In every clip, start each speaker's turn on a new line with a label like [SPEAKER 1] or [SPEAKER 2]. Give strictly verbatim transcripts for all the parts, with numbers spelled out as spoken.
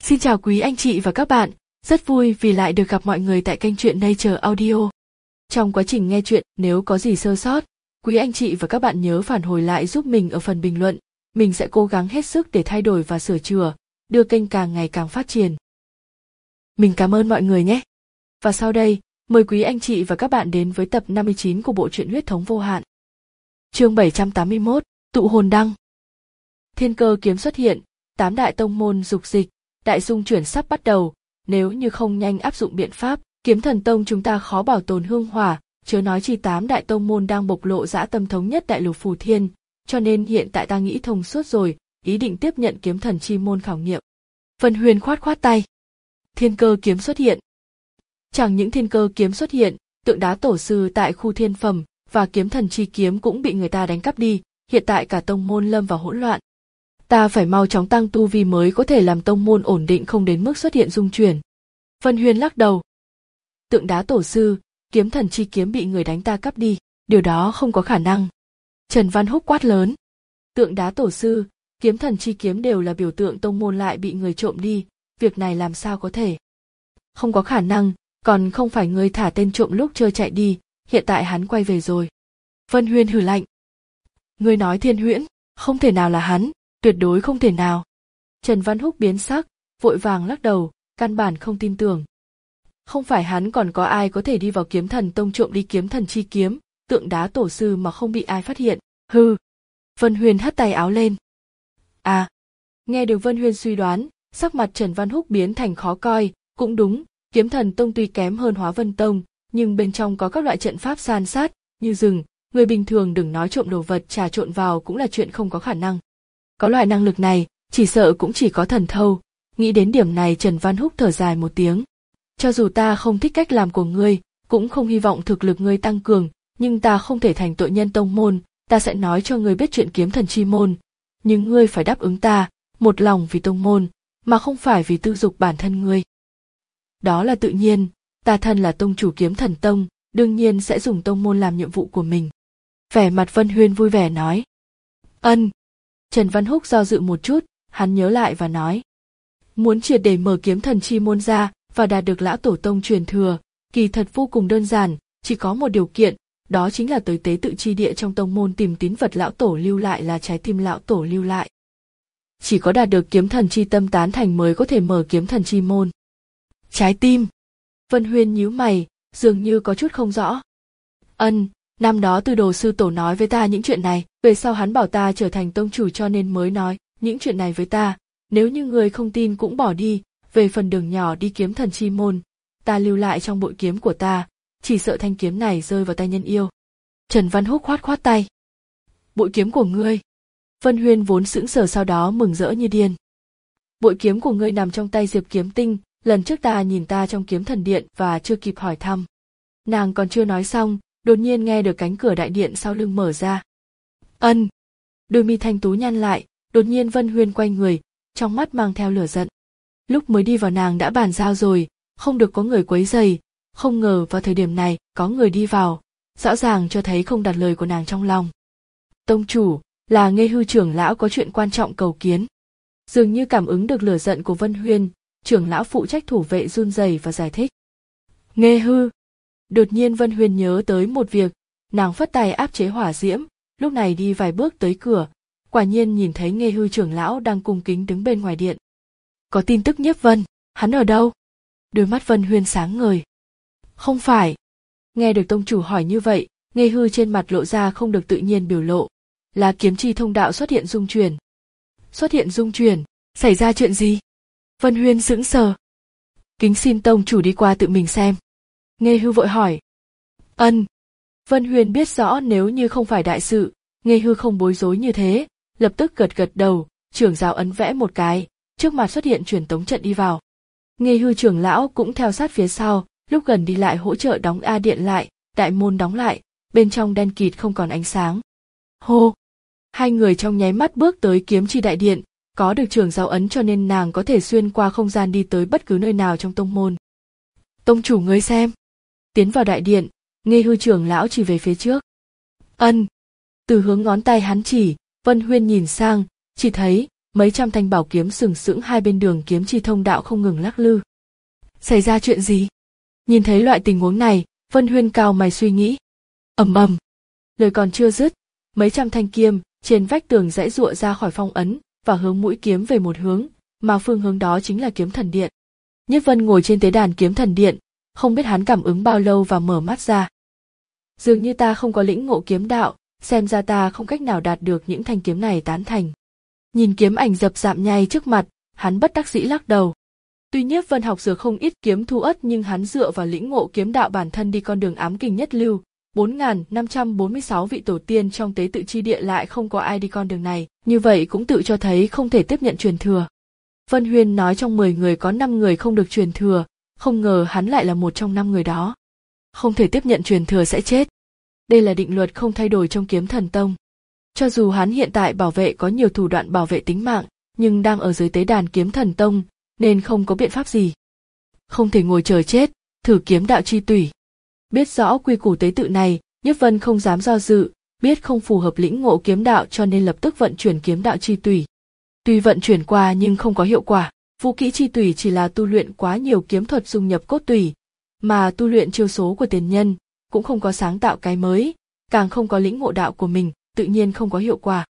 [SPEAKER 1] Xin chào quý anh chị và các bạn, rất vui vì lại được gặp mọi người tại kênh truyện Nature Audio. Trong quá trình nghe truyện, nếu có gì sơ sót, quý anh chị và các bạn nhớ phản hồi lại giúp mình ở phần bình luận. Mình sẽ cố gắng hết sức để thay đổi và sửa chữa, đưa kênh càng ngày càng phát triển. Mình cảm ơn mọi người nhé. Và sau đây, mời quý anh chị và các bạn đến với tập năm mươi chín của bộ truyện Huyết thống vô hạn. Chương bảy trăm tám mươi mốt, Tụ hồn đăng. Thiên cơ kiếm xuất hiện, tám đại tông môn dục dịch, đại dung chuyển sắp bắt đầu, nếu như không nhanh áp dụng biện pháp, Kiếm Thần Tông chúng ta khó bảo tồn hương hỏa, chớ nói chi tám đại tông môn đang bộc lộ dã tâm thống nhất đại lục Phù Thiên, cho nên hiện tại ta nghĩ thông suốt rồi, ý định tiếp nhận Kiếm Thần chi môn khảo nghiệm. Vân Huyền khoát khoát tay. Thiên cơ kiếm xuất hiện. Chẳng những thiên cơ kiếm xuất hiện, tượng đá tổ sư tại khu thiên phẩm và Kiếm Thần chi kiếm cũng bị người ta đánh cắp đi, hiện tại cả tông môn lâm vào hỗn loạn. Ta phải mau chóng tăng tu vi mới có thể làm tông môn ổn định không đến mức xuất hiện dung chuyển. Vân Huyền lắc đầu. Tượng đá tổ sư, Kiếm Thần chi kiếm bị người đánh ta cắp đi, điều đó không có khả năng. Trần Văn Húc quát lớn. Tượng đá tổ sư, Kiếm Thần chi kiếm đều là biểu tượng tông môn lại bị người trộm đi, việc này làm sao có thể? Không có khả năng, còn không phải người thả tên trộm lúc chơi chạy đi, hiện tại hắn quay về rồi. Vân Huyền hừ lạnh. Ngươi nói Thiên Huyễn, không thể nào là hắn, tuyệt đối không thể nào. Trần Văn Húc biến sắc, vội vàng lắc đầu, căn bản không tin tưởng. Không phải hắn còn có ai có thể đi vào Kiếm Thần Tông trộm đi Kiếm Thần chi kiếm, tượng đá tổ sư mà không bị ai phát hiện, hừ. Vân Huyền hất tay áo lên. À, nghe được Vân Huyền suy đoán, sắc mặt Trần Văn Húc biến thành khó coi, cũng đúng, Kiếm Thần Tông tuy kém hơn Hóa Vân Tông, nhưng bên trong có các loại trận pháp san sát, như rừng, người bình thường đừng nói trộm đồ vật trà trộn vào cũng là chuyện không có khả năng. Có loại năng lực này, chỉ sợ cũng chỉ có thần thâu, nghĩ đến điểm này Trần Văn Húc thở dài một tiếng. Cho dù ta không thích cách làm của ngươi, cũng không hy vọng thực lực ngươi tăng cường, nhưng ta không thể thành tội nhân tông môn, ta sẽ nói cho ngươi biết chuyện Kiếm Thần chi môn, nhưng ngươi phải đáp ứng ta, một lòng vì tông môn, mà không phải vì tư dục bản thân ngươi. Đó là tự nhiên, ta thân là tông chủ Kiếm Thần Tông, đương nhiên sẽ dùng tông môn làm nhiệm vụ của mình. Vẻ mặt Vân Huyền vui vẻ nói. Ân. Trần Văn Húc do dự một chút, hắn nhớ lại và nói. Muốn triệt để mở Kiếm Thần chi môn ra và đạt được lão tổ tông truyền thừa, kỳ thật vô cùng đơn giản, chỉ có một điều kiện, đó chính là tới tế tự chi địa trong tông môn tìm tín vật lão tổ lưu lại là trái tim lão tổ lưu lại. Chỉ có đạt được Kiếm Thần chi tâm tán thành mới có thể mở Kiếm Thần chi môn. Trái tim. Vân Huyền nhíu mày, dường như có chút không rõ. Ân, năm đó Tư Đồ sư tổ nói với ta những chuyện này, về sau hắn bảo ta trở thành tông chủ cho nên mới nói những chuyện này với ta, nếu như người không tin cũng bỏ đi, về phần đường nhỏ đi Kiếm Thần chi môn, ta lưu lại trong bội kiếm của ta, chỉ sợ thanh kiếm này rơi vào tay nhân yêu. Trần Văn Húc khoát khoát tay. Bội kiếm của ngươi. Vân Huyền vốn sững sờ sau đó mừng rỡ như điên. Bội kiếm của ngươi nằm trong tay Diệp Kiếm Tinh, lần trước ta nhìn ta trong Kiếm Thần điện và chưa kịp hỏi thăm. Nàng còn chưa nói xong, đột nhiên nghe được cánh cửa đại điện sau lưng mở ra. Ân. Đôi mi thanh tú nhăn lại, đột nhiên Vân Huyền quay người, trong mắt mang theo lửa giận. Lúc mới đi vào nàng đã bàn giao rồi, không được có người quấy rầy, không ngờ vào thời điểm này có người đi vào, rõ ràng cho thấy không đặt lời của nàng trong lòng. Tông chủ, là Nghê Hư trưởng lão có chuyện quan trọng cầu kiến. Dường như cảm ứng được lửa giận của Vân Huyền, trưởng lão phụ trách thủ vệ run rẩy và giải thích. Nghê Hư. Đột nhiên Vân Huyền nhớ tới một việc, nàng phất tay áp chế hỏa diễm, lúc này đi vài bước tới cửa, quả nhiên nhìn thấy Nghê Hư trưởng lão đang cung kính đứng bên ngoài điện. Có tin tức Nhiếp Vân, hắn ở đâu? Đôi mắt Vân Huyền sáng ngời. Không phải. Nghe được tông chủ hỏi như vậy, Nghê Hư trên mặt lộ ra không được tự nhiên biểu lộ. Là kiếm chi thông đạo xuất hiện dung chuyển. Xuất hiện dung chuyển, xảy ra chuyện gì? Vân Huyền sững sờ. Kính xin tông chủ đi qua tự mình xem. Nghê Hư vội hỏi. Ân. Vân Huyền biết rõ nếu như không phải đại sự, Nghê Hư không bối rối như thế, lập tức gật gật đầu, trưởng giáo ấn vẽ một cái, trước mặt xuất hiện truyền tống trận đi vào. Nghê Hư trưởng lão cũng theo sát phía sau, lúc gần đi lại hỗ trợ đóng A điện lại, đại môn đóng lại, bên trong đen kịt không còn ánh sáng. Hô! Hai người trong nháy mắt bước tới Kiếm Chi đại điện, có được trưởng giáo ấn cho nên nàng có thể xuyên qua không gian đi tới bất cứ nơi nào trong tông môn. Tông chủ ngươi xem. Tiến vào đại điện, Nghê Hư trưởng lão chỉ về phía trước. Ân. Từ hướng ngón tay hắn chỉ, Vân Huyền nhìn sang, chỉ thấy mấy trăm thanh bảo kiếm sừng sững hai bên đường kiếm chi thông đạo không ngừng lắc lư. Xảy ra chuyện gì? Nhìn thấy loại tình huống này, Vân Huyên cau mày suy nghĩ. Ầm ầm, lời còn chưa dứt, mấy trăm thanh kiếm trên vách tường giãy giụa ra khỏi phong ấn và hướng mũi kiếm về một hướng, mà phương hướng đó chính là kiếm thần điện. Nhiếp Vân ngồi trên tế đàn kiếm thần điện, không biết hắn cảm ứng bao lâu và mở mắt ra. Dường như ta không có lĩnh ngộ kiếm đạo, xem ra ta không cách nào đạt được những thanh kiếm này tán thành. Nhìn kiếm ảnh dập dạm nhai trước mặt, hắn bất đắc dĩ lắc đầu. Tuy Nhiếp Vân học dược không ít kiếm thu ất nhưng hắn dựa vào lĩnh ngộ kiếm đạo bản thân đi con đường ám kình nhất lưu, bốn nghìn năm trăm bốn mươi sáu vị tổ tiên trong tế tự chi địa lại không có ai đi con đường này, như vậy cũng tự cho thấy không thể tiếp nhận truyền thừa. Vân Huyên nói trong mười người có năm người không được truyền thừa, không ngờ hắn lại là một trong năm người đó. Không thể tiếp nhận truyền thừa sẽ chết. Đây là định luật không thay đổi trong Kiếm Thần Tông. Cho dù hắn hiện tại bảo vệ có nhiều thủ đoạn bảo vệ tính mạng, nhưng đang ở dưới tế đàn Kiếm Thần Tông, nên không có biện pháp gì. Không thể ngồi chờ chết, thử kiếm đạo chi tủy. Biết rõ quy củ tế tự này, Nhiếp Vân không dám do dự, biết không phù hợp lĩnh ngộ kiếm đạo cho nên lập tức vận chuyển kiếm đạo chi tủy. Tuy vận chuyển qua nhưng không có hiệu quả, vũ kỹ chi tủy chỉ là tu luyện quá nhiều kiếm thuật dung nhập cốt tủy, mà tu luyện chiêu số của tiền nhân, cũng không có sáng tạo cái mới, càng không có lĩnh ngộ đạo của mình, tự nhiên không có hiệu quả.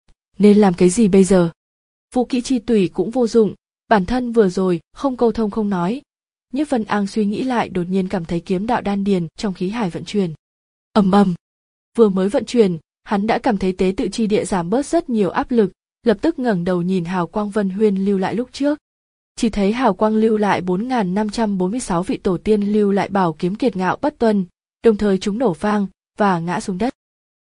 [SPEAKER 1] Nên làm cái gì bây giờ? Vũ kỹ chi tủy cũng vô dụng, bản thân vừa rồi không câu thông không nói. Nhiếp Vân Ang suy nghĩ lại đột nhiên cảm thấy kiếm đạo đan điền trong khí hải vận chuyển. Ầm ầm, vừa mới vận chuyển, hắn đã cảm thấy tế tự chi địa giảm bớt rất nhiều áp lực, lập tức ngẩng đầu nhìn hào quang Vân Huyên lưu lại lúc trước. Chỉ thấy hào quang lưu lại bốn nghìn năm trăm bốn mươi sáu vị tổ tiên lưu lại bảo kiếm kiệt ngạo bất tuân, đồng thời chúng nổ vang và ngã xuống đất.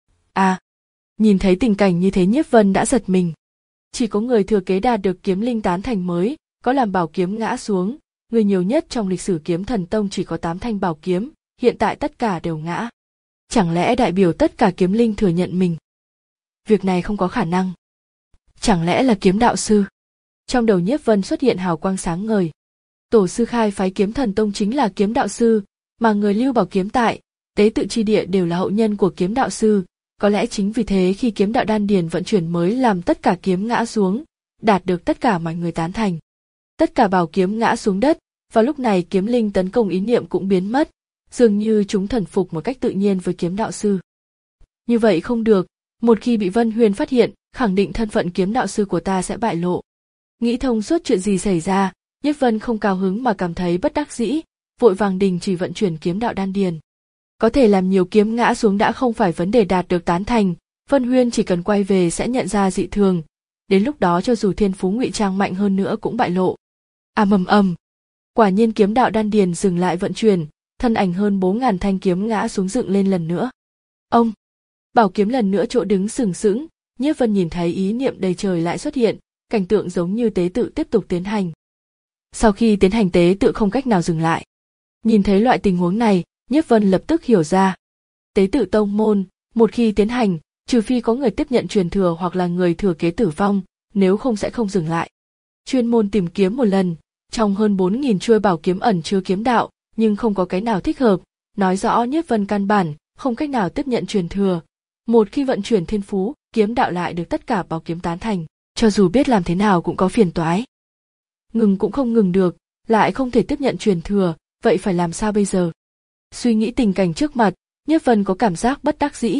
[SPEAKER 1] À, nhìn thấy tình cảnh như thế Nhiếp Vân đã giật mình. Chỉ có người thừa kế đạt được kiếm linh tán thành mới có làm bảo kiếm ngã xuống, người nhiều nhất trong lịch sử Kiếm Thần Tông chỉ có tám thanh bảo kiếm, hiện tại tất cả đều ngã. Chẳng lẽ đại biểu tất cả kiếm linh thừa nhận mình? Việc này không có khả năng. Chẳng lẽ là kiếm đạo sư? Trong đầu Nhiếp Vân xuất hiện hào quang sáng ngời. Tổ sư khai phái Kiếm Thần Tông chính là kiếm đạo sư, mà người lưu bảo kiếm tại tế tự chi địa đều là hậu nhân của kiếm đạo sư. Có lẽ chính vì thế khi kiếm đạo đan điền vận chuyển mới làm tất cả kiếm ngã xuống, đạt được tất cả mọi người tán thành. Tất cả bảo kiếm ngã xuống đất, và lúc này kiếm linh tấn công ý niệm cũng biến mất, dường như chúng thần phục một cách tự nhiên với kiếm đạo sư. Như vậy không được, một khi bị Vân Huyên phát hiện, khẳng định thân phận kiếm đạo sư của ta sẽ bại lộ. Nghĩ thông suốt chuyện gì xảy ra, Nhiếp Vân không cao hứng mà cảm thấy bất đắc dĩ, vội vàng đình chỉ vận chuyển kiếm đạo đan điền. Có thể làm nhiều kiếm ngã xuống đã không phải vấn đề đạt được tán thành, Vân Huyên chỉ cần quay về sẽ nhận ra dị thường, đến lúc đó cho dù thiên phú ngụy trang mạnh hơn nữa cũng bại lộ. Ầm ầm ầm, quả nhiên kiếm đạo đan điền dừng lại vận chuyển, thân ảnh hơn bốn nghìn thanh kiếm ngã xuống dựng lên lần nữa. Ông, bảo kiếm lần nữa chỗ đứng sừng sững, Nhiếp Vân nhìn thấy ý niệm đầy trời lại xuất hiện, cảnh tượng giống như tế tự tiếp tục tiến hành. Sau khi tiến hành tế tự không cách nào dừng lại. Nhìn thấy loại tình huống này, Nhiếp Vân lập tức hiểu ra. Tế tự tông môn, một khi tiến hành, trừ phi có người tiếp nhận truyền thừa hoặc là người thừa kế tử vong, nếu không sẽ không dừng lại. Chuyên môn tìm kiếm một lần, trong hơn bốn nghìn chuôi bảo kiếm ẩn chứa kiếm đạo, nhưng không có cái nào thích hợp, nói rõ Nhiếp Vân căn bản không cách nào tiếp nhận truyền thừa. Một khi vận chuyển thiên phú, kiếm đạo lại được tất cả bảo kiếm tán thành, cho dù biết làm thế nào cũng có phiền toái. Ngừng cũng không ngừng được, lại không thể tiếp nhận truyền thừa, vậy phải làm sao bây giờ? Suy nghĩ tình cảnh trước mặt, Nhiếp Vân có cảm giác bất đắc dĩ.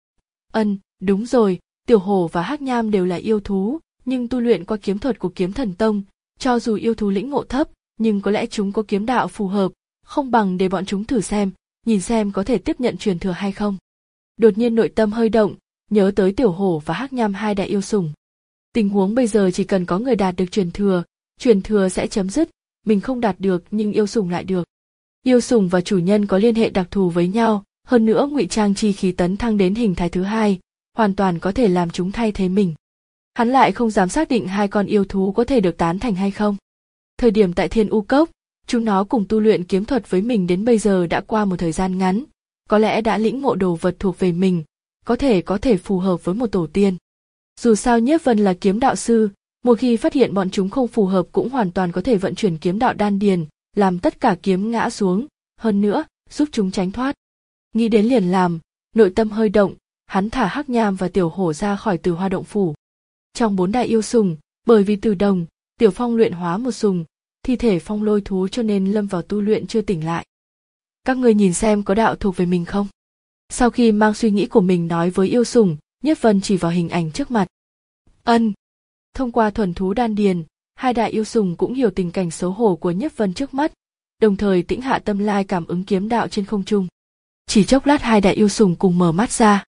[SPEAKER 1] Ân, đúng rồi, Tiểu Hổ và Hắc Nham đều là yêu thú, nhưng tu luyện qua kiếm thuật của Kiếm Thần Tông, cho dù yêu thú lĩnh ngộ thấp, nhưng có lẽ chúng có kiếm đạo phù hợp, không bằng để bọn chúng thử xem, nhìn xem có thể tiếp nhận truyền thừa hay không. Đột nhiên nội tâm hơi động, nhớ tới Tiểu Hổ và Hắc Nham hai đại yêu sủng. Tình huống bây giờ chỉ cần có người đạt được truyền thừa, truyền thừa sẽ chấm dứt, mình không đạt được nhưng yêu sủng lại được. Yêu sủng và chủ nhân có liên hệ đặc thù với nhau, hơn nữa ngụy trang chi khí tấn thăng đến hình thái thứ hai, hoàn toàn có thể làm chúng thay thế mình. Hắn lại không dám xác định hai con yêu thú có thể được tán thành hay không. Thời điểm tại Thiên U Cốc, chúng nó cùng tu luyện kiếm thuật với mình đến bây giờ đã qua một thời gian ngắn, có lẽ đã lĩnh ngộ đồ vật thuộc về mình, có thể có thể phù hợp với một tổ tiên. Dù sao Nhiếp Vân là kiếm đạo sư, một khi phát hiện bọn chúng không phù hợp cũng hoàn toàn có thể vận chuyển kiếm đạo đan điền, làm tất cả kiếm ngã xuống, hơn nữa, giúp chúng tránh thoát. Nghĩ đến liền làm, nội tâm hơi động, hắn thả Hắc Nham và Tiểu Hổ ra khỏi Từ Hoa động phủ. Trong bốn đại yêu sủng, Bởi vì từ đồng, Tiểu Phong luyện hóa một sùng, thi thể phong lôi thú cho nên lâm vào tu luyện chưa tỉnh lại. Các ngươi nhìn xem có đạo thuộc về mình không? Sau khi mang suy nghĩ của mình nói với yêu sùng, Nhiếp Vân chỉ vào hình ảnh trước mặt. Ân. Thông qua thuần thú đan điền, hai đại yêu sùng cũng hiểu tình cảnh xấu hổ của Nhiếp Vân trước mắt, đồng thời tĩnh hạ tâm lai cảm ứng kiếm đạo trên không trung. Chỉ chốc lát hai đại yêu sùng cùng mở mắt ra.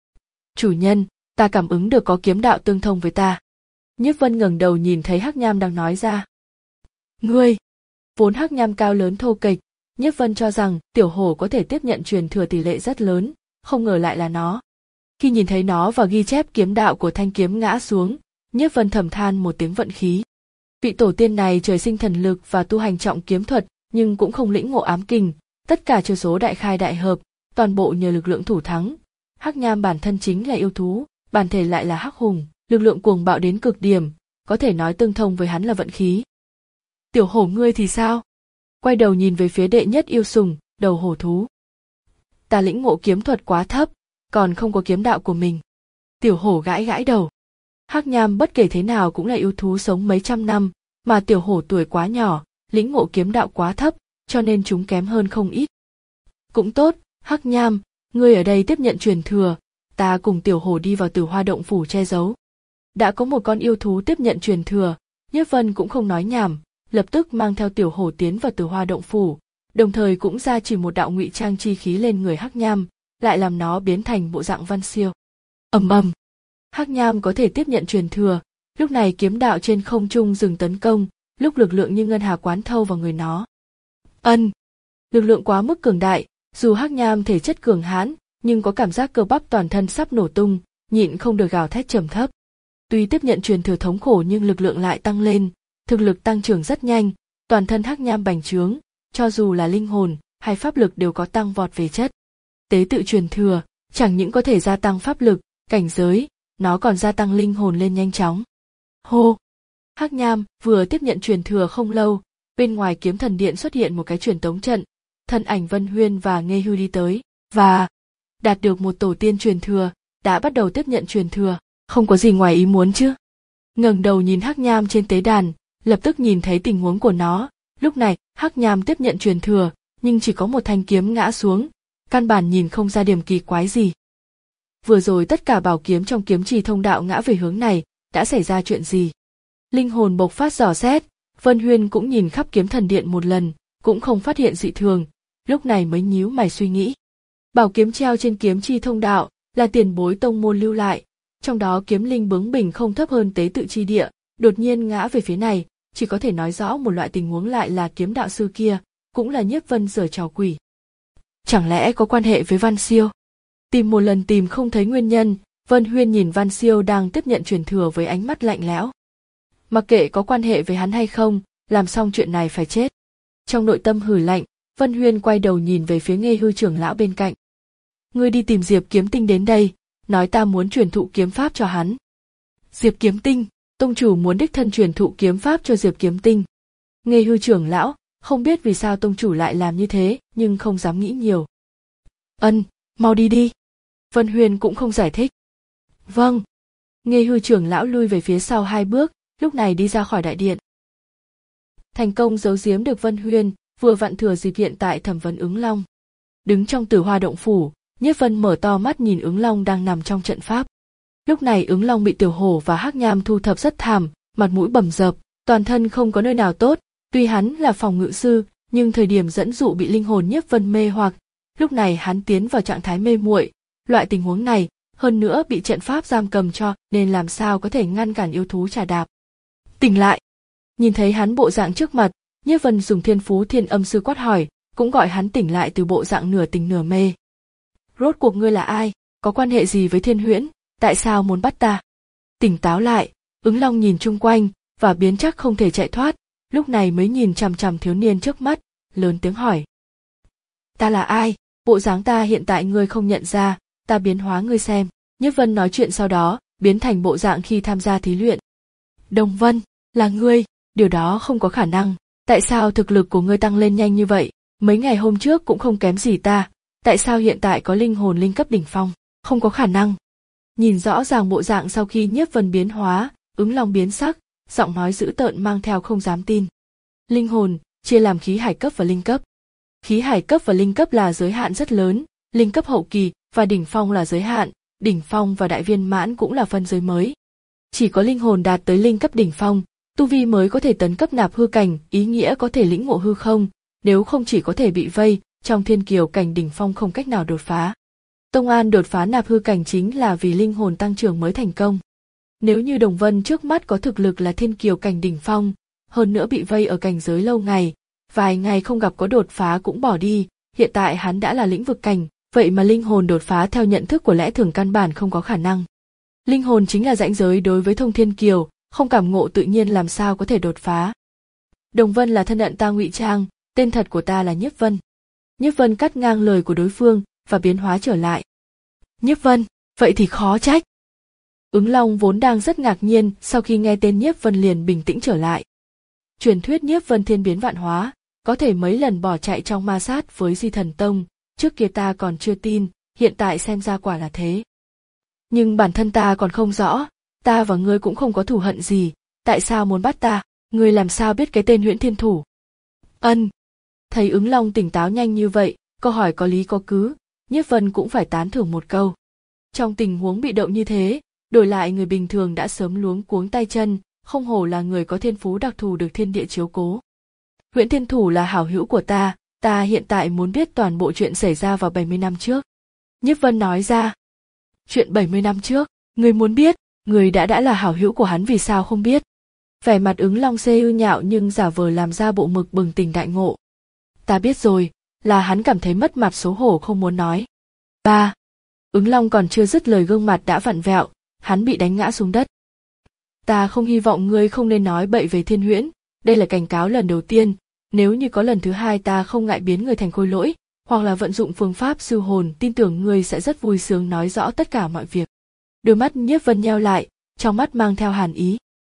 [SPEAKER 1] Chủ nhân, ta cảm ứng được có kiếm đạo tương thông với ta. Nhiếp Vân ngẩng đầu nhìn thấy Hắc Nham đang nói ra. Ngươi! Vốn Hắc Nham cao lớn thô kệch, Nhiếp Vân cho rằng tiểu hổ có thể tiếp nhận truyền thừa tỷ lệ rất lớn, không ngờ lại là nó. Khi nhìn thấy nó và ghi chép kiếm đạo của thanh kiếm ngã xuống, Nhiếp Vân thầm than một tiếng vận khí. Vị tổ tiên này trời sinh thần lực và tu hành trọng kiếm thuật, nhưng cũng không lĩnh ngộ ám kình, tất cả chiêu số đại khai đại hợp, toàn bộ nhờ lực lượng thủ thắng. Hắc Nham bản thân chính là yêu thú, bản thể lại là hắc hùng, lực lượng cuồng bạo đến cực điểm, có thể nói tương thông với hắn là vận khí. Tiểu hổ ngươi thì sao? Quay đầu nhìn về phía đệ nhất yêu sùng, đầu hổ thú. Ta lĩnh ngộ kiếm thuật quá thấp, còn không có kiếm đạo của mình. Tiểu hổ gãi gãi đầu. Hắc Nham bất kể thế nào cũng là yêu thú sống mấy trăm năm, mà tiểu hổ tuổi quá nhỏ, lĩnh ngộ kiếm đạo quá thấp, cho nên chúng kém hơn không ít. Cũng tốt, Hắc Nham, ngươi ở đây tiếp nhận truyền thừa, ta cùng tiểu hổ đi vào Tử Hoa động phủ che giấu. Đã có một con yêu thú tiếp nhận truyền thừa, Nhiếp Vân cũng không nói nhảm, lập tức mang theo tiểu hổ tiến vào Tử Hoa động phủ, đồng thời cũng ra chỉ một đạo ngụy trang chi khí lên người Hắc Nham, lại làm nó biến thành bộ dạng Văn Siêu. Ầm ầm. Hắc Nham có thể tiếp nhận truyền thừa, lúc này kiếm đạo trên không trung dừng tấn công, lúc lực lượng như ngân hà quán thâu vào người nó. Ân. Lực lượng quá mức cường đại, dù Hắc Nham thể chất cường hãn, nhưng có cảm giác cơ bắp toàn thân sắp nổ tung, nhịn không được gào thét trầm thấp. Tuy tiếp nhận truyền thừa thống khổ nhưng lực lượng lại tăng lên, thực lực tăng trưởng rất nhanh, toàn thân Hắc Nham bành trướng, cho dù là linh hồn hay pháp lực đều có tăng vọt về chất. Tế tự truyền thừa, chẳng những có thể gia tăng pháp lực, cảnh giới, nó còn gia tăng linh hồn lên nhanh chóng. Hô! Hắc Nham vừa tiếp nhận truyền thừa không lâu, bên ngoài kiếm thần điện xuất hiện một cái truyền tống trận, thân ảnh Vân Huyên và Nghê Hư đi tới, và đạt được một tổ tiên truyền thừa, đã bắt đầu tiếp nhận truyền thừa, không có gì ngoài ý muốn chứ. Ngẩng đầu nhìn Hắc Nham trên tế đàn, lập tức nhìn thấy tình huống của nó, lúc này Hắc Nham tiếp nhận truyền thừa, nhưng chỉ có một thanh kiếm ngã xuống, căn bản nhìn không ra điểm kỳ quái gì. Vừa rồi tất cả bảo kiếm trong kiếm trì thông đạo ngã về hướng này, đã xảy ra chuyện gì? Linh hồn bộc phát dò xét, Vân Huyên cũng nhìn khắp kiếm thần điện một lần, cũng không phát hiện dị thường, lúc này mới nhíu mày suy nghĩ. Bảo kiếm treo trên kiếm chi thông đạo, là tiền bối tông môn lưu lại, trong đó kiếm linh bướng bỉnh không thấp hơn tế tự chi địa, đột nhiên ngã về phía này, chỉ có thể nói rõ một loại tình huống lại là kiếm đạo sư kia, cũng là Nhiếp Vân giở trò quỷ. Chẳng lẽ có quan hệ với Văn Siêu? Tìm một lần tìm không thấy nguyên nhân, Vân Huyên nhìn Văn Siêu đang tiếp nhận truyền thừa với ánh mắt lạnh lẽo. Mặc kệ có quan hệ với hắn hay không, làm xong chuyện này phải chết. Trong nội tâm hừ lạnh, Vân Huyên quay đầu nhìn về phía Nghê Hư trưởng lão bên cạnh. Ngươi đi tìm Diệp Kiếm Tinh đến đây, nói ta muốn truyền thụ kiếm pháp cho hắn. Diệp Kiếm Tinh, tông chủ muốn đích thân truyền thụ kiếm pháp cho Diệp Kiếm Tinh. Nghê Hư trưởng lão, không biết vì sao tông chủ lại làm như thế, nhưng không dám nghĩ nhiều. Ân, mau đi đi. Vân Huyên cũng không giải thích. Vâng. Nghê Hư trưởng lão lui về phía sau hai bước, lúc này đi ra khỏi đại điện. Thành công giấu giếm được Vân Huyên, vừa vặn thừa dịp hiện tại thẩm vấn Ứng Long. Đứng trong Tử Hoa động phủ, Nhiếp Vân mở to mắt nhìn Ứng Long đang nằm trong trận pháp. Lúc này Ứng Long bị Tiểu Hổ và Hắc Nham thu thập rất thảm, mặt mũi bầm dập, toàn thân không có nơi nào tốt, tuy hắn là phòng ngự sư, nhưng thời điểm dẫn dụ bị linh hồn Nhiếp Vân mê hoặc, lúc này hắn tiến vào trạng thái mê muội, loại tình huống này, hơn nữa bị trận pháp giam cầm cho, nên làm sao có thể ngăn cản yêu thú trà đạp. Tỉnh lại. Nhìn thấy hắn bộ dạng trước mặt, Nhiếp Vân dùng Thiên Phú Thiên Âm Sư quát hỏi, cũng gọi hắn tỉnh lại từ bộ dạng nửa tỉnh nửa mê. Rốt cuộc ngươi là ai, có quan hệ gì với Thiên Huyễn, tại sao muốn bắt ta? Tỉnh táo lại, Ứng Long nhìn chung quanh, và biến chắc không thể chạy thoát, lúc này mới nhìn chằm chằm thiếu niên trước mắt, lớn tiếng hỏi. Ta là ai, bộ dáng ta hiện tại ngươi không nhận ra, ta biến hóa ngươi xem. Nhiếp Vân nói chuyện sau đó, biến thành bộ dạng khi tham gia thí luyện. Đồng Vân, là ngươi, điều đó không có khả năng, tại sao thực lực của ngươi tăng lên nhanh như vậy, mấy ngày hôm trước cũng không kém gì ta, tại sao hiện tại có linh hồn linh cấp đỉnh phong, không có khả năng. Nhìn rõ ràng bộ dạng sau khi Nhiếp Vân biến hóa, Ứng Long biến sắc, giọng nói dữ tợn mang theo không dám tin. Linh hồn chia làm khí hải cấp và linh cấp. Khí hải cấp và linh cấp là giới hạn rất lớn, linh cấp hậu kỳ và đỉnh phong là giới hạn, đỉnh phong và đại viên mãn cũng là phân giới mới. Chỉ có linh hồn đạt tới linh cấp đỉnh phong, tu vi mới có thể tấn cấp nạp hư cảnh, ý nghĩa có thể lĩnh ngộ hư không, nếu không chỉ có thể bị vây trong thiên kiều cảnh đỉnh phong không cách nào đột phá. Tông An đột phá nạp hư cảnh chính là vì linh hồn tăng trưởng mới thành công. Nếu như Đồng Vân trước mắt có thực lực là thiên kiều cảnh đỉnh phong, hơn nữa bị vây ở cảnh giới lâu ngày, vài ngày không gặp có đột phá cũng bỏ đi, hiện tại hắn đã là lĩnh vực cảnh, vậy mà linh hồn đột phá theo nhận thức của lẽ thường căn bản không có khả năng. Linh hồn chính là rãnh giới đối với thông thiên kiều, không cảm ngộ tự nhiên làm sao có thể đột phá. Đồng Vân là thân phận ta ngụy trang, tên thật của ta là Nhiếp Vân. Nhiếp Vân cắt ngang lời của đối phương và biến hóa trở lại. Nhiếp Vân, vậy thì khó trách. Ứng Long vốn đang rất ngạc nhiên, sau khi nghe tên Nhiếp Vân liền bình tĩnh trở lại. Truyền thuyết Nhiếp Vân thiên biến vạn hóa, có thể mấy lần bỏ chạy trong ma sát với Di Thần Tông, trước kia ta còn chưa tin, hiện tại xem ra quả là thế. Nhưng bản thân ta còn không rõ, ta và ngươi cũng không có thù hận gì, tại sao muốn bắt ta, ngươi làm sao biết cái tên Huyễn Thiên Thủ? Ân. Thấy Ứng Long tỉnh táo nhanh như vậy, câu hỏi có lý có cứ, Nhiếp Vân cũng phải tán thưởng một câu. Trong tình huống bị động như thế, đổi lại người bình thường đã sớm luống cuống tay chân, không hổ là người có thiên phú đặc thù được thiên địa chiếu cố. Huyễn Thiên Thủ là hảo hữu của ta, ta hiện tại muốn biết toàn bộ chuyện xảy ra vào bảy mươi năm trước. Nhiếp Vân nói ra. Chuyện bảy mươi năm trước, người muốn biết, người đã đã là hảo hữu của hắn vì sao không biết. Vẻ mặt Ứng Long xê ư nhạo nhưng giả vờ làm ra bộ mực bừng tỉnh đại ngộ. Ta biết rồi, là hắn cảm thấy mất mặt xấu hổ không muốn nói. Ba. Ứng Long còn chưa dứt lời gương mặt đã vặn vẹo, hắn bị đánh ngã xuống đất. Ta không hy vọng ngươi không nên nói bậy về Thiên Huyễn, đây là cảnh cáo lần đầu tiên, nếu như có lần thứ hai ta không ngại biến người thành khôi lỗi, hoặc là vận dụng phương pháp siêu hồn, tin tưởng ngươi sẽ rất vui sướng nói rõ tất cả mọi việc. Đôi mắt Nhiếp Vân nheo lại, trong mắt mang theo hàn ý.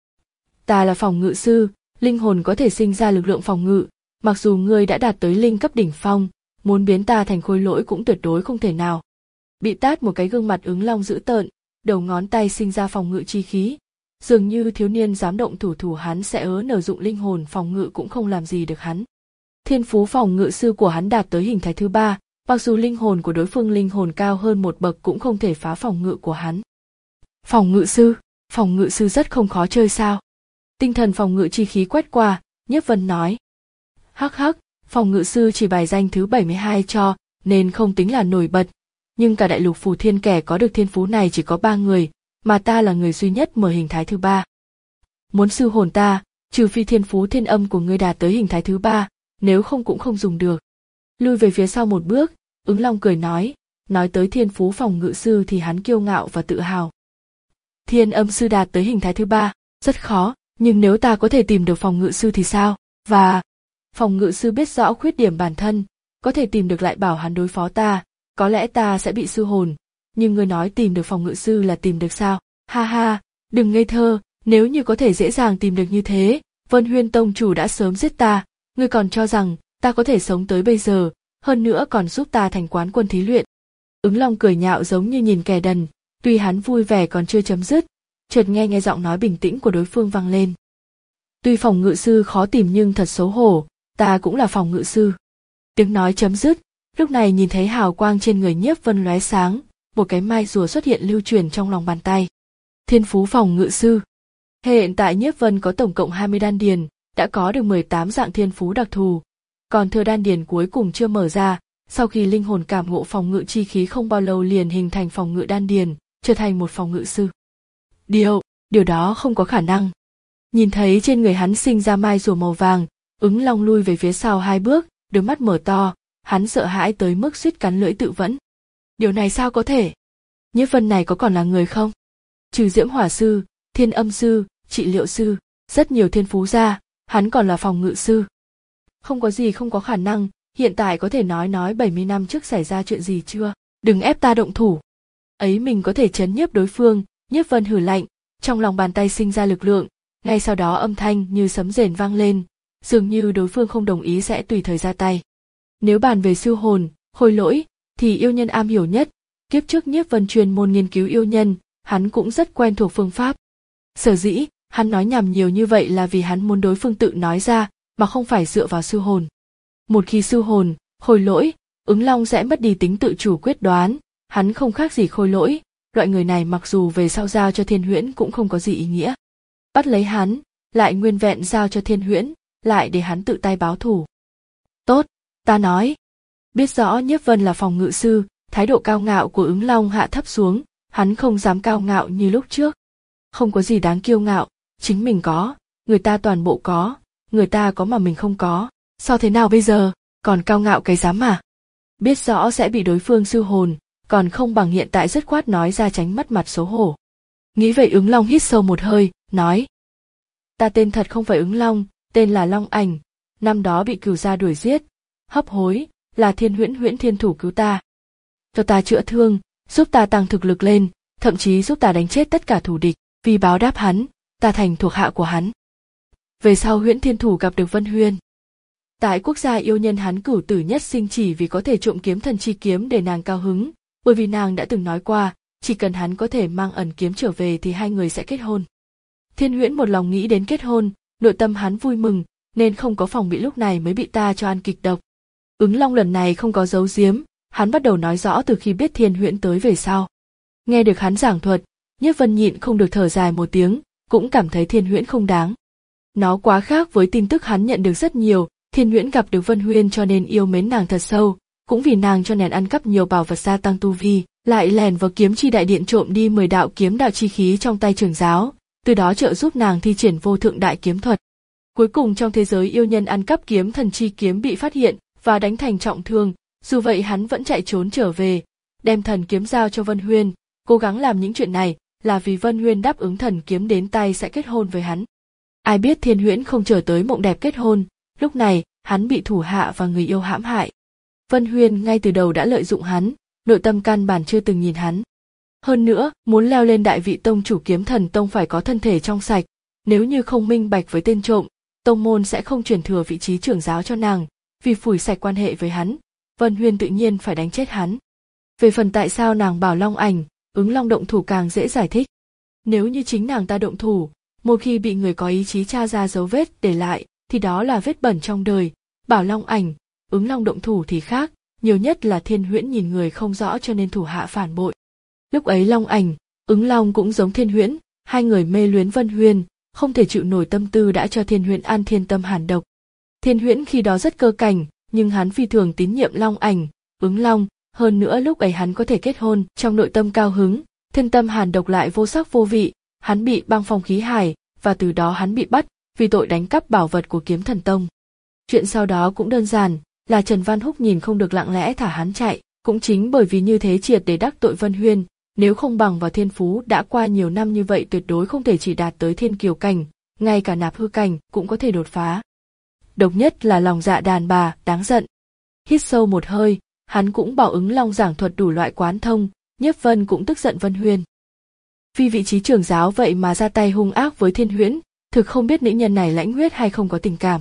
[SPEAKER 1] Ta là phòng ngự sư, linh hồn có thể sinh ra lực lượng phòng ngự, mặc dù ngươi đã đạt tới linh cấp đỉnh phong, muốn biến ta thành khôi lỗi cũng tuyệt đối không thể nào. Bị tát một cái gương mặt Ứng Long dữ tợn, đầu ngón tay sinh ra phòng ngự chi khí, dường như thiếu niên dám động thủ thủ hắn sẽ ớ nở dụng linh hồn phòng ngự cũng không làm gì được hắn. Thiên phú phòng ngự sư của hắn đạt tới hình thái thứ ba, mặc dù linh hồn của đối phương linh hồn cao hơn một bậc cũng không thể phá phòng ngự của hắn. Phòng ngự sư, phòng ngự sư rất không khó chơi sao? Tinh thần phòng ngự chi khí quét qua, Nhiếp Vân nói. Hắc hắc, phòng ngự sư chỉ bài danh thứ bảy mươi hai cho, nên không tính là nổi bật. Nhưng cả đại lục Phù Thiên kẻ có được thiên phú này chỉ có ba người, mà ta là người duy nhất mở hình thái thứ ba. Muốn sư hồn ta, trừ phi thiên phú thiên âm của ngươi đạt tới hình thái thứ ba, nếu không cũng không dùng được. Lui về phía sau một bước, Ứng Long cười nói, nói tới thiên phú phòng ngự sư thì hắn kiêu ngạo và tự hào. Thiên âm sư đạt tới hình thái thứ ba, rất khó, nhưng nếu ta có thể tìm được phòng ngự sư thì sao? Và phòng ngự sư biết rõ khuyết điểm bản thân, có thể tìm được lại bảo hắn đối phó ta, có lẽ ta sẽ bị sư hồn, nhưng ngươi nói tìm được phòng ngự sư là tìm được sao? Ha ha, đừng ngây thơ, nếu như có thể dễ dàng tìm được như thế, Vân Huyên Tông chủ đã sớm giết ta, ngươi còn cho rằng ta có thể sống tới bây giờ, hơn nữa còn giúp ta thành quán quân thí luyện. Ứng Long cười nhạo giống như nhìn kẻ đần, tuy hắn vui vẻ còn chưa chấm dứt, chợt nghe nghe giọng nói bình tĩnh của đối phương vang lên. Tuy phòng ngự sư khó tìm nhưng thật xấu hổ, ta cũng là phòng ngự sư. Tiếng nói chấm dứt, lúc này nhìn thấy hào quang trên người Nhiếp Vân lóe sáng, một cái mai rùa xuất hiện lưu truyền trong lòng bàn tay. Thiên phú phòng ngự sư. Hiện tại Nhiếp Vân có tổng cộng hai mươi đan điền, đã có được mười tám dạng thiên phú đặc thù, còn thừa đan điền cuối cùng chưa mở ra, sau khi linh hồn cảm ngộ phòng ngự chi khí không bao lâu liền hình thành phòng ngự đan điền, trở thành một phòng ngự sư. Điều, điều đó không có khả năng. Nhìn thấy trên người hắn sinh ra mai rùa màu vàng, Ứng Long lui về phía sau hai bước, đôi mắt mở to, hắn sợ hãi tới mức suýt cắn lưỡi tự vẫn. Điều này sao có thể? Nhiếp Vân này có còn là người không? Trừ Diễm Hỏa sư, Thiên Âm sư, Trị Liệu sư, rất nhiều thiên phú ra, hắn còn là phòng ngự sư. Không có gì không có khả năng, hiện tại có thể nói nói bảy mươi năm trước xảy ra chuyện gì chưa? Đừng ép ta động thủ. Ấy mình có thể trấn nhiếp đối phương, Nhiếp Vân hử lạnh, trong lòng bàn tay sinh ra lực lượng, ngay sau đó âm thanh như sấm rền vang lên, dường như đối phương không đồng ý sẽ tùy thời ra tay. Nếu bàn về siêu hồn, khôi lỗi, thì yêu nhân am hiểu nhất, kiếp trước Nhiếp Vân chuyên môn nghiên cứu yêu nhân, hắn cũng rất quen thuộc phương pháp. Sở dĩ, Hắn nói nhảm nhiều như vậy là vì hắn muốn đối phương tự nói ra, mà không phải dựa vào sư hồn. Một khi sư hồn, khôi lỗi, Ứng Long sẽ mất đi tính tự chủ quyết đoán, hắn không khác gì khôi lỗi, loại người này mặc dù về sau giao cho Thiên Huyễn cũng không có gì ý nghĩa. Bắt lấy hắn, lại nguyên vẹn giao cho Thiên Huyễn, lại để hắn tự tay báo thù. Tốt, ta nói. Biết rõ Nhiếp Vân là phòng ngự sư, thái độ cao ngạo của Ứng Long hạ thấp xuống, hắn không dám cao ngạo như lúc trước. Không có gì đáng kiêu ngạo, chính mình có, người ta toàn bộ có, người ta có mà mình không có, sao thế nào bây giờ, còn cao ngạo cái dám mà. Biết rõ sẽ bị đối phương sư hồn, còn không bằng hiện tại dứt khoát nói ra tránh mất mặt xấu hổ. Nghĩ vậy Ứng Long hít sâu một hơi, nói. Ta tên thật không phải Ứng Long, tên là Long Ảnh, năm đó bị cửu gia đuổi giết, hấp hối, là Thiên Huyễn Huyễn Thiên Thủ cứu ta. Cho ta chữa thương, giúp ta tăng thực lực lên, thậm chí giúp ta đánh chết tất cả thù địch, vì báo đáp hắn, ta thành thuộc hạ của hắn. Về sau Huyễn Thiên Thủ gặp được Vân Huyên. Tại quốc gia yêu nhân hắn cửu tử nhất sinh chỉ vì có thể trộm kiếm thần chi kiếm để nàng cao hứng, bởi vì nàng đã từng nói qua, chỉ cần hắn có thể mang ẩn kiếm trở về thì hai người sẽ kết hôn. Thiên Huyễn một lòng nghĩ đến kết hôn, nội tâm hắn vui mừng, nên không có phòng bị lúc này mới bị ta cho ăn kịch độc. Ứng Long lần này không có giấu giếm, hắn bắt đầu nói rõ từ khi biết Thiên Huyễn tới về sau. Nghe được hắn giảng thuật, Nhiếp Vân nhịn không được thở dài một tiếng, cũng cảm thấy Thiên Huyễn không đáng. Nó quá khác với tin tức hắn nhận được rất nhiều, Thiên Huyễn gặp được Vân Huyên cho nên yêu mến nàng thật sâu, cũng vì nàng cho nền ăn cắp nhiều bảo vật gia tăng tu vi, lại lèn vào kiếm chi đại điện trộm đi mười đạo kiếm đạo chi khí trong tay trưởng giáo, từ đó trợ giúp nàng thi triển vô thượng đại kiếm thuật. Cuối cùng trong thế giới yêu nhân ăn cắp kiếm thần chi kiếm bị phát hiện và đánh thành trọng thương, dù vậy hắn vẫn chạy trốn trở về, đem thần kiếm giao cho Vân Huyên, cố gắng làm những chuyện này là vì Vân Huyên đáp ứng thần kiếm đến tay sẽ kết hôn với hắn. Ai biết Thiên Huyễn không chờ tới mộng đẹp kết hôn, lúc này hắn bị thủ hạ và người yêu hãm hại. Vân Huyên ngay từ đầu đã lợi dụng hắn, nội tâm căn bản chưa từng nhìn hắn. Hơn nữa, muốn leo lên đại vị tông chủ kiếm thần tông phải có thân thể trong sạch, nếu như không minh bạch với tên trộm, tông môn sẽ không truyền thừa vị trí trưởng giáo cho nàng, vì phủi sạch quan hệ với hắn, Vân Huyên tự nhiên phải đánh chết hắn. Về phần tại sao nàng bảo Long Ảnh, Ứng Long động thủ càng dễ giải thích. Nếu như chính nàng ta động thủ, một khi bị người có ý chí tra ra dấu vết để lại, thì đó là vết bẩn trong đời, bảo Long Ảnh, Ứng Long động thủ thì khác, nhiều nhất là Thiên Huyễn nhìn người không rõ cho nên thủ hạ phản bội. Lúc ấy Long Ảnh, Ứng Long cũng giống Thiên Huyễn, hai người mê luyến Vân Huyên, không thể chịu nổi tâm tư đã cho Thiên Huyễn ăn thiên tâm hàn độc. Thiên Huyễn khi đó rất cơ cảnh, nhưng hắn phi thường tín nhiệm Long Ảnh, Ứng Long, hơn nữa lúc ấy hắn có thể kết hôn, trong nội tâm cao hứng, thiên tâm hàn độc lại vô sắc vô vị, hắn bị băng phong khí hải, và từ đó hắn bị bắt, vì tội đánh cắp bảo vật của Kiếm Thần Tông. Chuyện sau đó cũng đơn giản, là Trần Văn Húc nhìn không được lặng lẽ thả hắn chạy, cũng chính bởi vì như thế triệt để đắc tội Vân Huyên, nếu không bằng vào thiên phú đã qua nhiều năm như vậy tuyệt đối không thể chỉ đạt tới thiên kiều cảnh, ngay cả nạp hư cảnh cũng có thể đột phá. Độc nhất là lòng dạ đàn bà, đáng giận. Hít sâu một hơi, hắn cũng bảo Ứng Long giảng thuật đủ loại quán thông, Nhiếp Vân cũng tức giận Vân Huyên. Vì vị trí trưởng giáo vậy mà ra tay hung ác với Thiên Huyễn, thực không biết nữ nhân này lãnh huyết hay không có tình cảm.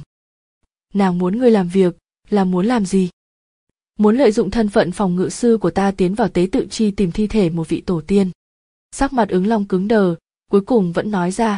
[SPEAKER 1] Nàng muốn ngươi làm việc, là muốn làm gì? Muốn lợi dụng thân phận phòng ngự sư của ta tiến vào tế tự chi tìm thi thể một vị tổ tiên. Sắc mặt Ứng Long cứng đờ, cuối cùng vẫn nói ra.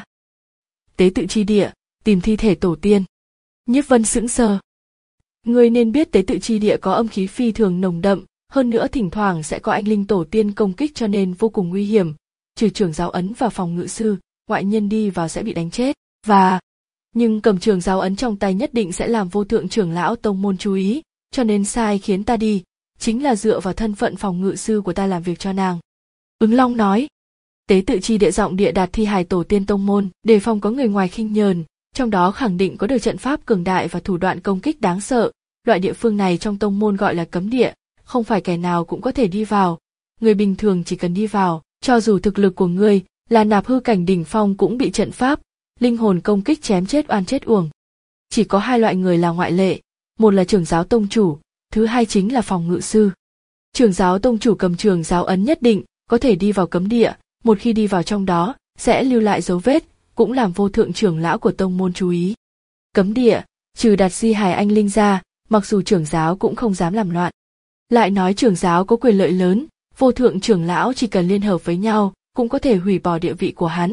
[SPEAKER 1] Tế tự chi địa, tìm thi thể tổ tiên. Nhiếp Vân sững sờ. Ngươi nên biết tế tự chi địa có âm khí phi thường nồng đậm, hơn nữa thỉnh thoảng sẽ có anh linh tổ tiên công kích cho nên vô cùng nguy hiểm. Trừ trưởng giáo ấn và phòng ngự sư, ngoại nhân đi vào sẽ bị đánh chết, và... Nhưng cầm trường giáo ấn trong tay nhất định sẽ làm vô thượng trưởng lão tông môn chú ý, cho nên sai khiến ta đi, chính là dựa vào thân phận phòng ngự sư của ta làm việc cho nàng. Ứng Long nói, tế tự chi địa giọng địa đạt thi hài tổ tiên tông môn, đề phòng có người ngoài khinh nhờn, trong đó khẳng định có được trận pháp cường đại và thủ đoạn công kích đáng sợ, loại địa phương này trong tông môn gọi là cấm địa, không phải kẻ nào cũng có thể đi vào, người bình thường chỉ cần đi vào, cho dù thực lực của ngươi là nạp hư cảnh đỉnh phong cũng bị trận pháp, linh hồn công kích chém chết oan chết uổng. Chỉ có hai loại người là ngoại lệ, một là trưởng giáo tông chủ, thứ hai chính là phòng ngự sư. Trưởng giáo tông chủ cầm trường giáo ấn nhất định có thể đi vào cấm địa, một khi đi vào trong đó sẽ lưu lại dấu vết, cũng làm vô thượng trưởng lão của tông môn chú ý. Cấm địa, trừ đặt di hài anh linh ra, mặc dù trưởng giáo cũng không dám làm loạn. Lại nói trưởng giáo có quyền lợi lớn, vô thượng trưởng lão chỉ cần liên hợp với nhau cũng có thể hủy bỏ địa vị của hắn,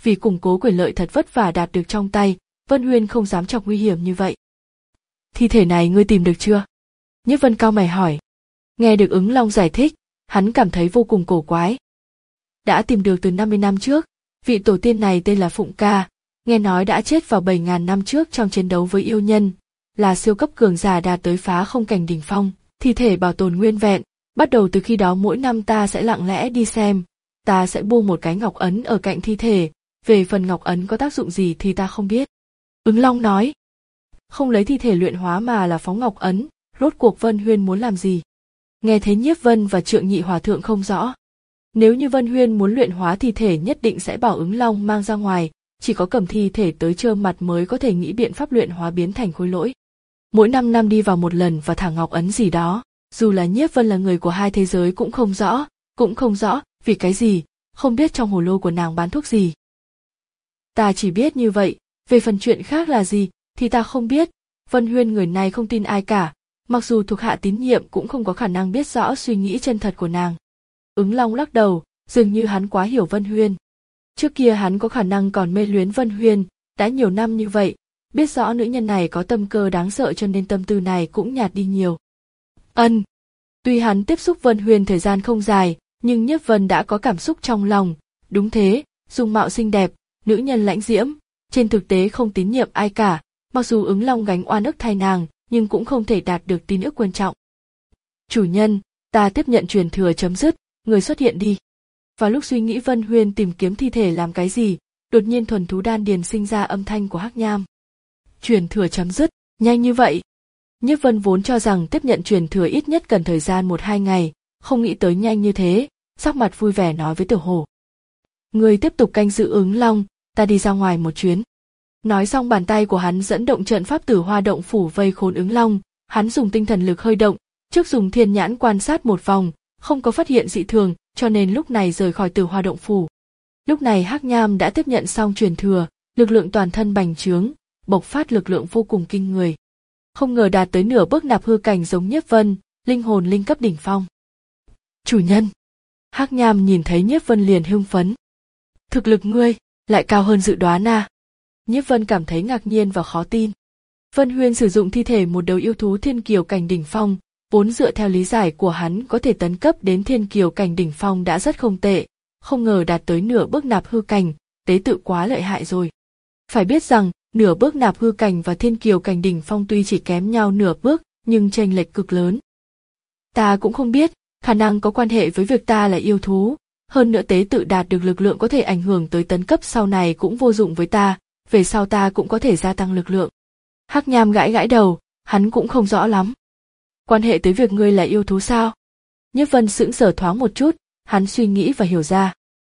[SPEAKER 1] vì củng cố quyền lợi thật vất vả đạt được trong tay, Vân Huyên không dám chọc nguy hiểm như vậy. Thi thể này ngươi tìm được chưa? Nhiếp Vân cau mày hỏi. Nghe được Ứng Long giải thích, hắn cảm thấy vô cùng cổ quái. Đã tìm được từ năm mươi năm trước, vị tổ tiên này tên là Phụng Ca, nghe nói đã chết vào bảy nghìn năm trước trong chiến đấu với yêu nhân, là siêu cấp cường giả đạt tới phá không cảnh đỉnh phong, thi thể bảo tồn nguyên vẹn, bắt đầu từ khi đó mỗi năm ta sẽ lặng lẽ đi xem, ta sẽ buông một cái ngọc ấn ở cạnh thi thể, về phần ngọc ấn có tác dụng gì thì ta không biết. Ứng Long nói, không lấy thi thể luyện hóa mà là phóng ngọc ấn, rốt cuộc Vân Huyên muốn làm gì? Nghe thấy Nhiếp Vân và Trượng Nhị Hòa Thượng không rõ. Nếu như Vân Huyên muốn luyện hóa thi thể nhất định sẽ bảo Ứng Long mang ra ngoài, chỉ có cầm thi thể tới trơ mặt mới có thể nghĩ biện pháp luyện hóa biến thành khối lỗi. Mỗi năm năm đi vào một lần và thả ngọc ấn gì đó, dù là Nhiếp Vân là người của hai thế giới cũng không rõ, cũng không rõ vì cái gì, không biết trong hồ lô của nàng bán thuốc gì. Ta chỉ biết như vậy, về phần chuyện khác là gì thì ta không biết. Vân Huyên người này không tin ai cả, mặc dù thuộc hạ tín nhiệm cũng không có khả năng biết rõ suy nghĩ chân thật của nàng. Ứng Long lắc đầu, dường như hắn quá hiểu Vân Huyên. Trước kia hắn có khả năng còn mê luyến Vân Huyên, đã nhiều năm như vậy, biết rõ nữ nhân này có tâm cơ đáng sợ cho nên tâm tư này cũng nhạt đi nhiều. Ân, tuy hắn tiếp xúc Vân Huyên thời gian không dài, nhưng Nhiếp Vân đã có cảm xúc trong lòng. Đúng thế, dung mạo xinh đẹp, nữ nhân lãnh diễm, trên thực tế không tín nhiệm ai cả, mặc dù Ứng Long gánh oan ức thay nàng, nhưng cũng không thể đạt được tin ức quan trọng. Chủ nhân, ta tiếp nhận truyền thừa chấm dứt, người xuất hiện đi. Vào lúc suy nghĩ Vân Huyên tìm kiếm thi thể làm cái gì, đột nhiên thuần thú đan điền sinh ra âm thanh của Hắc Nham. Truyền thừa chấm dứt, nhanh như vậy. Nhiếp Vân vốn cho rằng tiếp nhận truyền thừa ít nhất cần thời gian một hai ngày, không nghĩ tới nhanh như thế, sắc mặt vui vẻ nói với Tiểu Hổ. Người tiếp tục canh giữ Ứng Long, ta đi ra ngoài một chuyến. Nói xong bàn tay của hắn dẫn động trận pháp Tử Hoa động phủ vây khốn Ứng Long, hắn dùng tinh thần lực hơi động, trước dùng thiên nhãn quan sát một vòng, không có phát hiện dị thường, cho nên lúc này rời khỏi Tử Hoa động phủ. Lúc này Hắc Nham đã tiếp nhận xong truyền thừa, lực lượng toàn thân bành trướng, bộc phát lực lượng vô cùng kinh người. Không ngờ đạt tới nửa bước nạp hư cảnh giống Nhiếp Vân, linh hồn linh cấp đỉnh phong. Chủ nhân. Hắc Nham nhìn thấy Nhiếp Vân liền hưng phấn. Thực lực ngươi lại cao hơn dự đoán à? Nhiếp Vân cảm thấy ngạc nhiên và khó tin. Vân Huyên sử dụng thi thể một đầu yêu thú thiên kiều cảnh đỉnh phong, vốn dựa theo lý giải của hắn có thể tấn cấp đến thiên kiều cảnh đỉnh phong đã rất không tệ, không ngờ đạt tới nửa bước nạp hư cảnh, tế tự quá lợi hại rồi. Phải biết rằng, nửa bước nạp hư cảnh và thiên kiều cảnh đỉnh phong tuy chỉ kém nhau nửa bước, nhưng chênh lệch cực lớn. Ta cũng không biết, khả năng có quan hệ với việc ta là yêu thú, hơn nữa tế tự đạt được lực lượng có thể ảnh hưởng tới tấn cấp sau này cũng vô dụng với ta, về sau ta cũng có thể gia tăng lực lượng. Hắc Nham gãi gãi đầu, hắn cũng không rõ lắm. Quan hệ tới việc ngươi là yêu thú sao? Nhiếp Vân sững sờ thoáng một chút, hắn suy nghĩ và hiểu ra.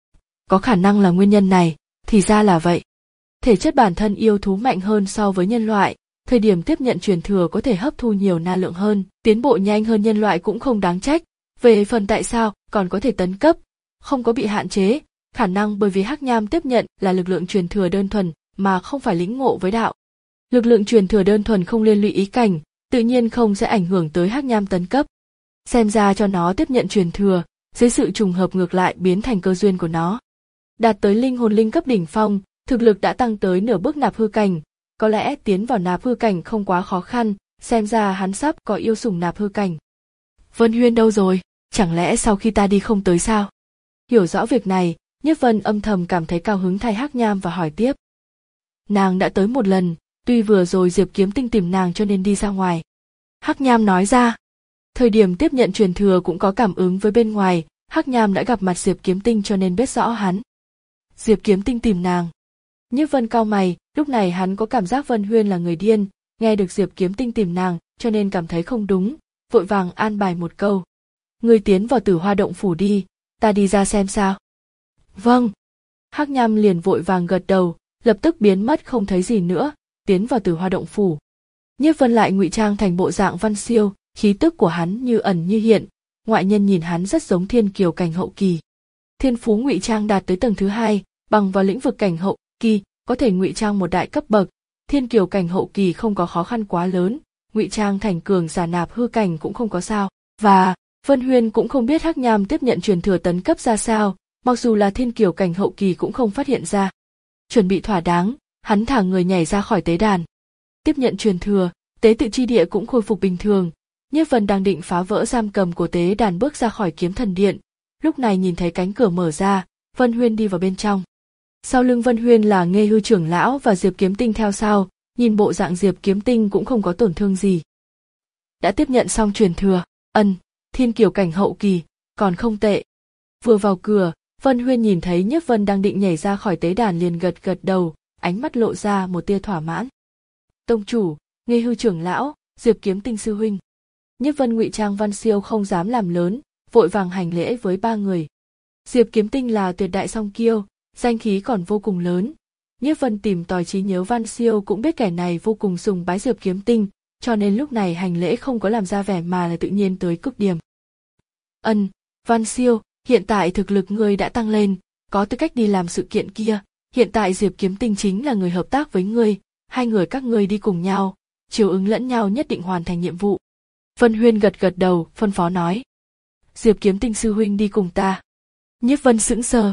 [SPEAKER 1] Có khả năng là nguyên nhân này, thì ra là vậy. Thể chất bản thân yêu thú mạnh hơn so với nhân loại, thời điểm tiếp nhận truyền thừa có thể hấp thu nhiều năng lượng hơn, tiến bộ nhanh hơn nhân loại cũng không đáng trách. Về phần tại sao còn có thể tấn cấp, không có bị hạn chế, khả năng bởi vì Hắc Nham tiếp nhận là lực lượng truyền thừa đơn thuần mà không phải lĩnh ngộ với đạo. Lực lượng truyền thừa đơn thuần không liên lụy ý cảnh, tự nhiên không sẽ ảnh hưởng tới Hắc Nham tấn cấp. Xem ra cho nó tiếp nhận truyền thừa, dưới sự trùng hợp ngược lại biến thành cơ duyên của nó. Đạt tới linh hồn linh cấp đỉnh phong, thực lực đã tăng tới nửa bước nạp hư cảnh, có lẽ tiến vào nạp hư cảnh không quá khó khăn, xem ra hắn sắp có yêu sủng nạp hư cảnh. Vân Huyên đâu rồi, chẳng lẽ sau khi ta đi không tới sao? Hiểu rõ việc này, Nhiếp Vân âm thầm cảm thấy cao hứng thay Hắc Nham và hỏi tiếp. Nàng đã tới một lần, tuy vừa rồi Diệp Kiếm Tinh tìm nàng cho nên đi ra ngoài. Hắc Nham nói ra. Thời điểm tiếp nhận truyền thừa cũng có cảm ứng với bên ngoài, Hắc Nham đã gặp mặt Diệp Kiếm Tinh cho nên biết rõ hắn. Diệp Kiếm Tinh tìm nàng. Nhiếp Vân cau mày, lúc này hắn có cảm giác Vân Huyên là người điên, nghe được Diệp Kiếm Tinh tìm nàng, cho nên cảm thấy không đúng, vội vàng an bài một câu. Ngươi tiến vào Tử Hoa động phủ đi, ta đi ra xem sao. Vâng. Hắc Nham liền vội vàng gật đầu, lập tức biến mất không thấy gì nữa, tiến vào Tử Hoa động phủ. Nhiếp Vân lại ngụy trang thành bộ dạng văn siêu, khí tức của hắn như ẩn như hiện, ngoại nhân nhìn hắn rất giống thiên kiều cảnh hậu kỳ. Thiên phú ngụy trang đạt tới tầng thứ hai, bằng vào lĩnh vực cảnh hậu kỳ, có thể ngụy trang một đại cấp bậc. Thiên kiều cảnh hậu kỳ không có khó khăn quá lớn, ngụy trang thành cường giả nạp hư cảnh cũng không có sao. Và Vân Huyên cũng không biết Hắc Nham tiếp nhận truyền thừa tấn cấp ra sao, mặc dù là thiên kiều cảnh hậu kỳ cũng không phát hiện ra. chuẩn bị thỏa đáng, hắn thả người nhảy ra khỏi tế đàn. Tiếp nhận truyền thừa, tế tự chi địa cũng khôi phục bình thường. Nhiếp Vân đang định phá vỡ giam cầm của tế đàn bước ra khỏi kiếm thần điện, lúc này nhìn thấy cánh cửa mở ra, Vân Huyên đi vào bên trong. Sau lưng Vân Huyên là Nghê Hư trưởng lão và Diệp Kiếm Tinh theo sau, nhìn bộ dạng Diệp Kiếm Tinh cũng không có tổn thương gì. Đã tiếp nhận xong truyền thừa, ân, thiên kiều cảnh hậu kỳ, còn không tệ. Vừa vào cửa, Vân Huyên nhìn thấy Nhiếp Vân đang định nhảy ra khỏi tế đàn liền gật gật đầu, ánh mắt lộ ra một tia thỏa mãn. Tông chủ, Nghê Hư trưởng lão, Diệp Kiếm Tinh sư huynh. Nhiếp Vân ngụy trang văn siêu không dám làm lớn, vội vàng hành lễ với ba người. Diệp Kiếm Tinh là tuyệt đại song kiêu, danh khí còn vô cùng lớn. Nhiếp Vân tìm tòi trí nhớ Văn Siêu cũng biết kẻ này vô cùng sùng bái Diệp Kiếm Tinh, cho nên lúc này hành lễ không có làm ra vẻ mà là tự nhiên tới cực điểm. Ân, Văn Siêu, hiện tại thực lực ngươi đã tăng lên, có tư cách đi làm sự kiện kia. Hiện tại Diệp Kiếm Tinh chính là người hợp tác với ngươi, hai người các ngươi đi cùng nhau, chiều ứng lẫn nhau nhất định hoàn thành nhiệm vụ. Vân Huyên gật gật đầu, phân phó nói. Diệp Kiếm Tinh sư huynh đi cùng ta. Nhiếp Vân sững sờ.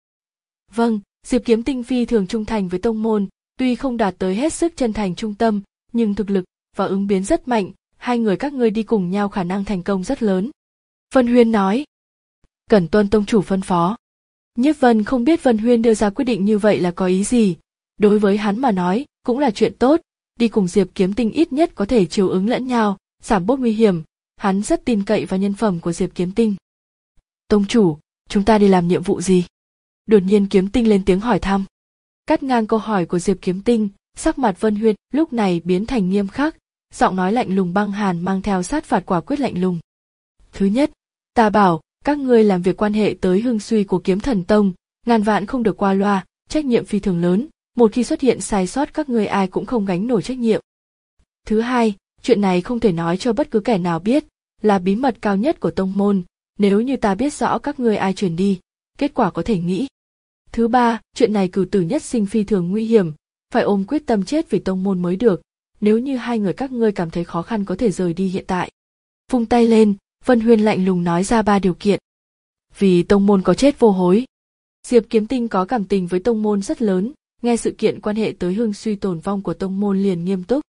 [SPEAKER 1] Vâng, Diệp Kiếm Tinh phi thường trung thành với tông môn, tuy không đạt tới hết sức chân thành trung tâm, nhưng thực lực và ứng biến rất mạnh, hai người các ngươi đi cùng nhau khả năng thành công rất lớn. Vân Huyên nói. Cẩn tuân tông chủ phân phó. Nhiếp Vân không biết Vân Huyên đưa ra quyết định như vậy là có ý gì, đối với hắn mà nói, cũng là chuyện tốt, đi cùng Diệp Kiếm Tinh ít nhất có thể chiều ứng lẫn nhau, giảm bớt nguy hiểm, hắn rất tin cậy vào nhân phẩm của Diệp Kiếm Tinh. Tông chủ, chúng ta đi làm nhiệm vụ gì? Đột nhiên Kiếm Tinh lên tiếng hỏi thăm. Cắt ngang câu hỏi của Diệp Kiếm Tinh, sắc mặt Vân Huyên lúc này biến thành nghiêm khắc, giọng nói lạnh lùng băng hàn mang theo sát phạt quả quyết lạnh lùng. Thứ nhất, ta bảo, các ngươi làm việc quan hệ tới hưng suy của Kiếm Thần Tông, ngàn vạn không được qua loa, trách nhiệm phi thường lớn, một khi xuất hiện sai sót các ngươi ai cũng không gánh nổi trách nhiệm. Thứ hai, chuyện này không thể nói cho bất cứ kẻ nào biết, là bí mật cao nhất của tông môn, nếu như ta biết rõ các ngươi ai truyền đi, kết quả có thể nghĩ. Thứ ba, chuyện này cửu tử nhất sinh phi thường nguy hiểm, phải ôm quyết tâm chết vì tông môn mới được, nếu như hai người các ngươi cảm thấy khó khăn có thể rời đi hiện tại. Vung tay lên, Vân Huyên lạnh lùng nói ra ba điều kiện. Vì tông môn có chết vô hối. Diệp Kiếm Tinh có cảm tình với tông môn rất lớn, nghe sự kiện quan hệ tới hưng suy tổn vong của tông môn liền nghiêm túc.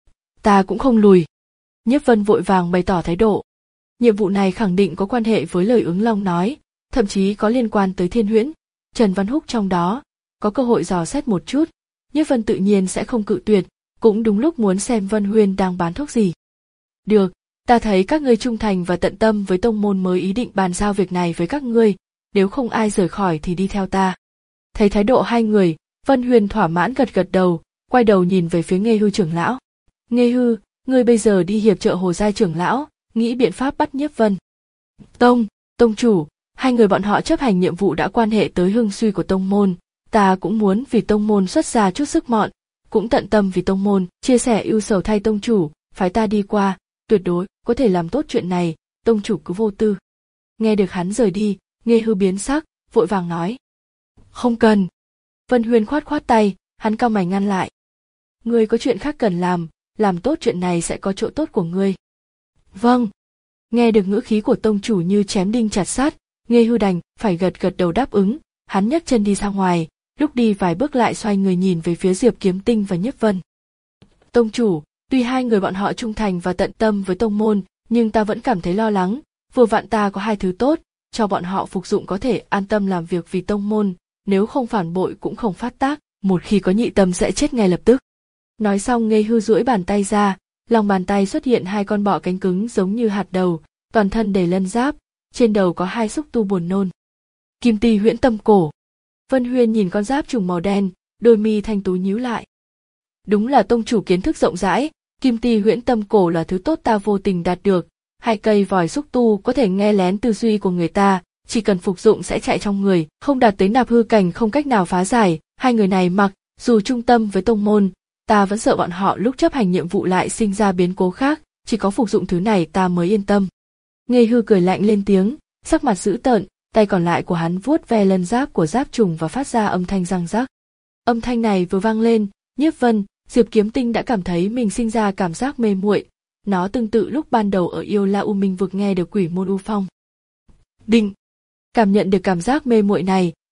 [SPEAKER 1] Ta cũng không lùi. Nhiếp Vân vội vàng bày tỏ thái độ. Nhiệm vụ này khẳng định có quan hệ với lời ứng long nói, thậm chí có liên quan tới Thiên Huyễn, Trần Văn Húc trong đó, có cơ hội dò xét một chút, Nhiếp Vân tự nhiên sẽ không cự tuyệt, cũng đúng lúc muốn xem Vân Huyên đang bán thuốc gì. Được, ta thấy các ngươi trung thành và tận tâm với tông môn mới ý định bàn giao việc này với các ngươi, nếu không ai rời khỏi thì đi theo ta. Thấy thái độ hai người, Vân Huyên thỏa mãn gật gật đầu, quay đầu nhìn về phía Nghê Hư trưởng lão. Nghê Hư, ngươi bây giờ đi hiệp trợ Hồ Giai trưởng lão, nghĩ biện pháp bắt Nhiếp Vân. Tông, tông chủ, hai người bọn họ chấp hành nhiệm vụ đã quan hệ tới hưng suy của tông môn, ta cũng muốn vì tông môn xuất ra chút sức mọn, cũng tận tâm vì tông môn, chia sẻ ưu sầu thay tông chủ, phái ta đi qua, tuyệt đối có thể làm tốt chuyện này, tông chủ cứ vô tư. Nghe được hắn rời đi, Nghê Hư biến sắc, vội vàng nói. Không cần. Vân Huyên khoát khoát tay, hắn cau mày ngăn lại. Ngươi có chuyện khác cần làm, làm tốt chuyện này sẽ có chỗ tốt của ngươi. Vâng. Nghe được ngữ khí của tông chủ như chém đinh chặt sắt, Nghê Hư đành phải gật gật đầu đáp ứng, hắn nhấc chân đi ra ngoài, lúc đi vài bước lại xoay người nhìn về phía Diệp Kiếm Tinh và Nhiếp Vân. Tông chủ, tuy hai người bọn họ trung thành và tận tâm với tông môn, nhưng ta vẫn cảm thấy lo lắng, vừa vặn ta có hai thứ tốt, cho bọn họ phục dụng có thể an tâm làm việc vì tông môn, nếu không phản bội cũng không phát tác, một khi có nhị tâm sẽ chết ngay lập tức. Nói xong Nghê Hư duỗi bàn tay ra, lòng bàn tay xuất hiện hai con bọ cánh cứng giống như hạt đầu, toàn thân đầy lân giáp, trên đầu có hai xúc tu buồn nôn. Kim Ti Huyễn Tâm Cổ. Vân Huyên nhìn con giáp trùng màu đen, đôi mi thanh tú nhíu lại. Đúng là tông chủ kiến thức rộng rãi, Kim Ti Huyễn Tâm Cổ là thứ tốt ta vô tình đạt được, hai cây vòi xúc tu có thể nghe lén tư duy của người ta, chỉ cần phục dụng sẽ chạy trong người, không đạt tới nạp hư cảnh không cách nào phá giải, hai người này mặc, dù trung tâm với tông môn, ta vẫn sợ bọn họ lúc chấp hành nhiệm vụ lại sinh ra biến cố khác, chỉ có phục dụng thứ này ta mới yên tâm. Nghê Hư cười lạnh lên tiếng, sắc mặt dữ tợn, tay còn lại của hắn vuốt ve lân giáp của giáp trùng và phát ra âm thanh răng rắc. Âm thanh này vừa vang lên, Nhiếp Vân, Diệp Kiếm Tinh đã cảm thấy mình sinh ra cảm giác mê muội, nó tương tự lúc ban đầu ở Yêu La U Minh vực nghe được Quỷ Môn U Phong. Đinh! Cảm nhận được cảm giác mê muội này,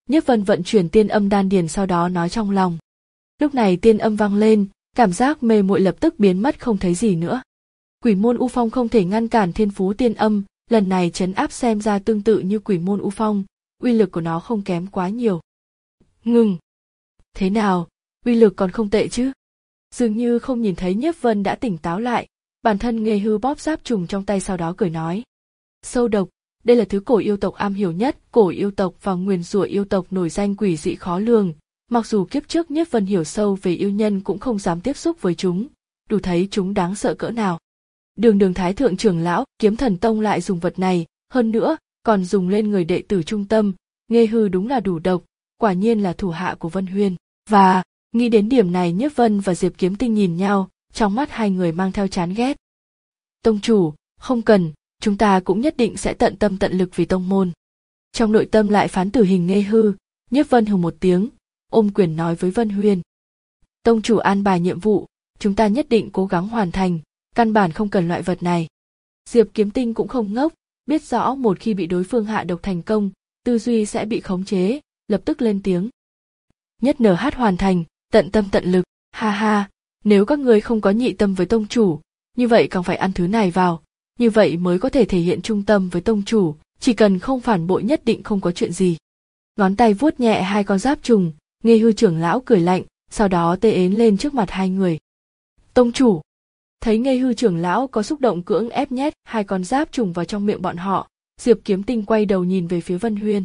[SPEAKER 1] Nhiếp Vân vận chuyển tiên âm đan điền sau đó nói trong lòng. Lúc này tiên âm vang lên, cảm giác mê muội lập tức biến mất không thấy gì nữa. Quỷ môn U Phong không thể ngăn cản thiên phú tiên âm, lần này trấn áp xem ra tương tự như quỷ môn U Phong, uy lực của nó không kém quá nhiều. Ngừng. Thế nào, uy lực còn không tệ chứ? Dường như không nhìn thấy Nhiếp Vân đã tỉnh táo lại, bản thân Nghê Hư bóp giáp trùng trong tay sau đó cười nói. Sâu độc, đây là thứ cổ yêu tộc am hiểu nhất, cổ yêu tộc và nguyền rủa yêu tộc nổi danh quỷ dị khó lường, mặc dù kiếp trước Nhiếp Vân hiểu sâu về yêu nhân cũng không dám tiếp xúc với chúng, đủ thấy chúng đáng sợ cỡ nào. Đường Đường Thái thượng trưởng lão, Kiếm Thần Tông lại dùng vật này, hơn nữa còn dùng lên người đệ tử trung tâm, Nghê Hư đúng là đủ độc, quả nhiên là thủ hạ của Vân Huyên. Và nghĩ đến điểm này, Nhiếp Vân và Diệp Kiếm Tinh nhìn nhau, trong mắt hai người mang theo chán ghét. Tông chủ, không cần, chúng ta cũng nhất định sẽ tận tâm tận lực vì tông môn. Trong nội tâm lại phán tử hình Nghê Hư, Nhiếp Vân hừ một tiếng, ôm quyền nói với Vân Huyên. Tông chủ an bài nhiệm vụ, chúng ta nhất định cố gắng hoàn thành, căn bản không cần loại vật này. Diệp Kiếm Tinh cũng không ngốc, biết rõ một khi bị đối phương hạ độc thành công, tư duy sẽ bị khống chế, lập tức lên tiếng. Nhất nở hát hoàn thành, tận tâm tận lực, ha ha, nếu các ngươi không có nhị tâm với tông chủ, như vậy càng phải ăn thứ này vào, như vậy mới có thể thể hiện trung tâm với tông chủ, chỉ cần không phản bội nhất định không có chuyện gì. Ngón tay vuốt nhẹ hai con giáp trùng, Nghê Hư trưởng lão cười lạnh, sau đó tê ến lên trước mặt hai người. Tông chủ! Thấy Nghê Hư trưởng lão có xúc động cưỡng ép nhét hai con giáp trùng vào trong miệng bọn họ, Diệp Kiếm Tinh quay đầu nhìn về phía Vân Huyên.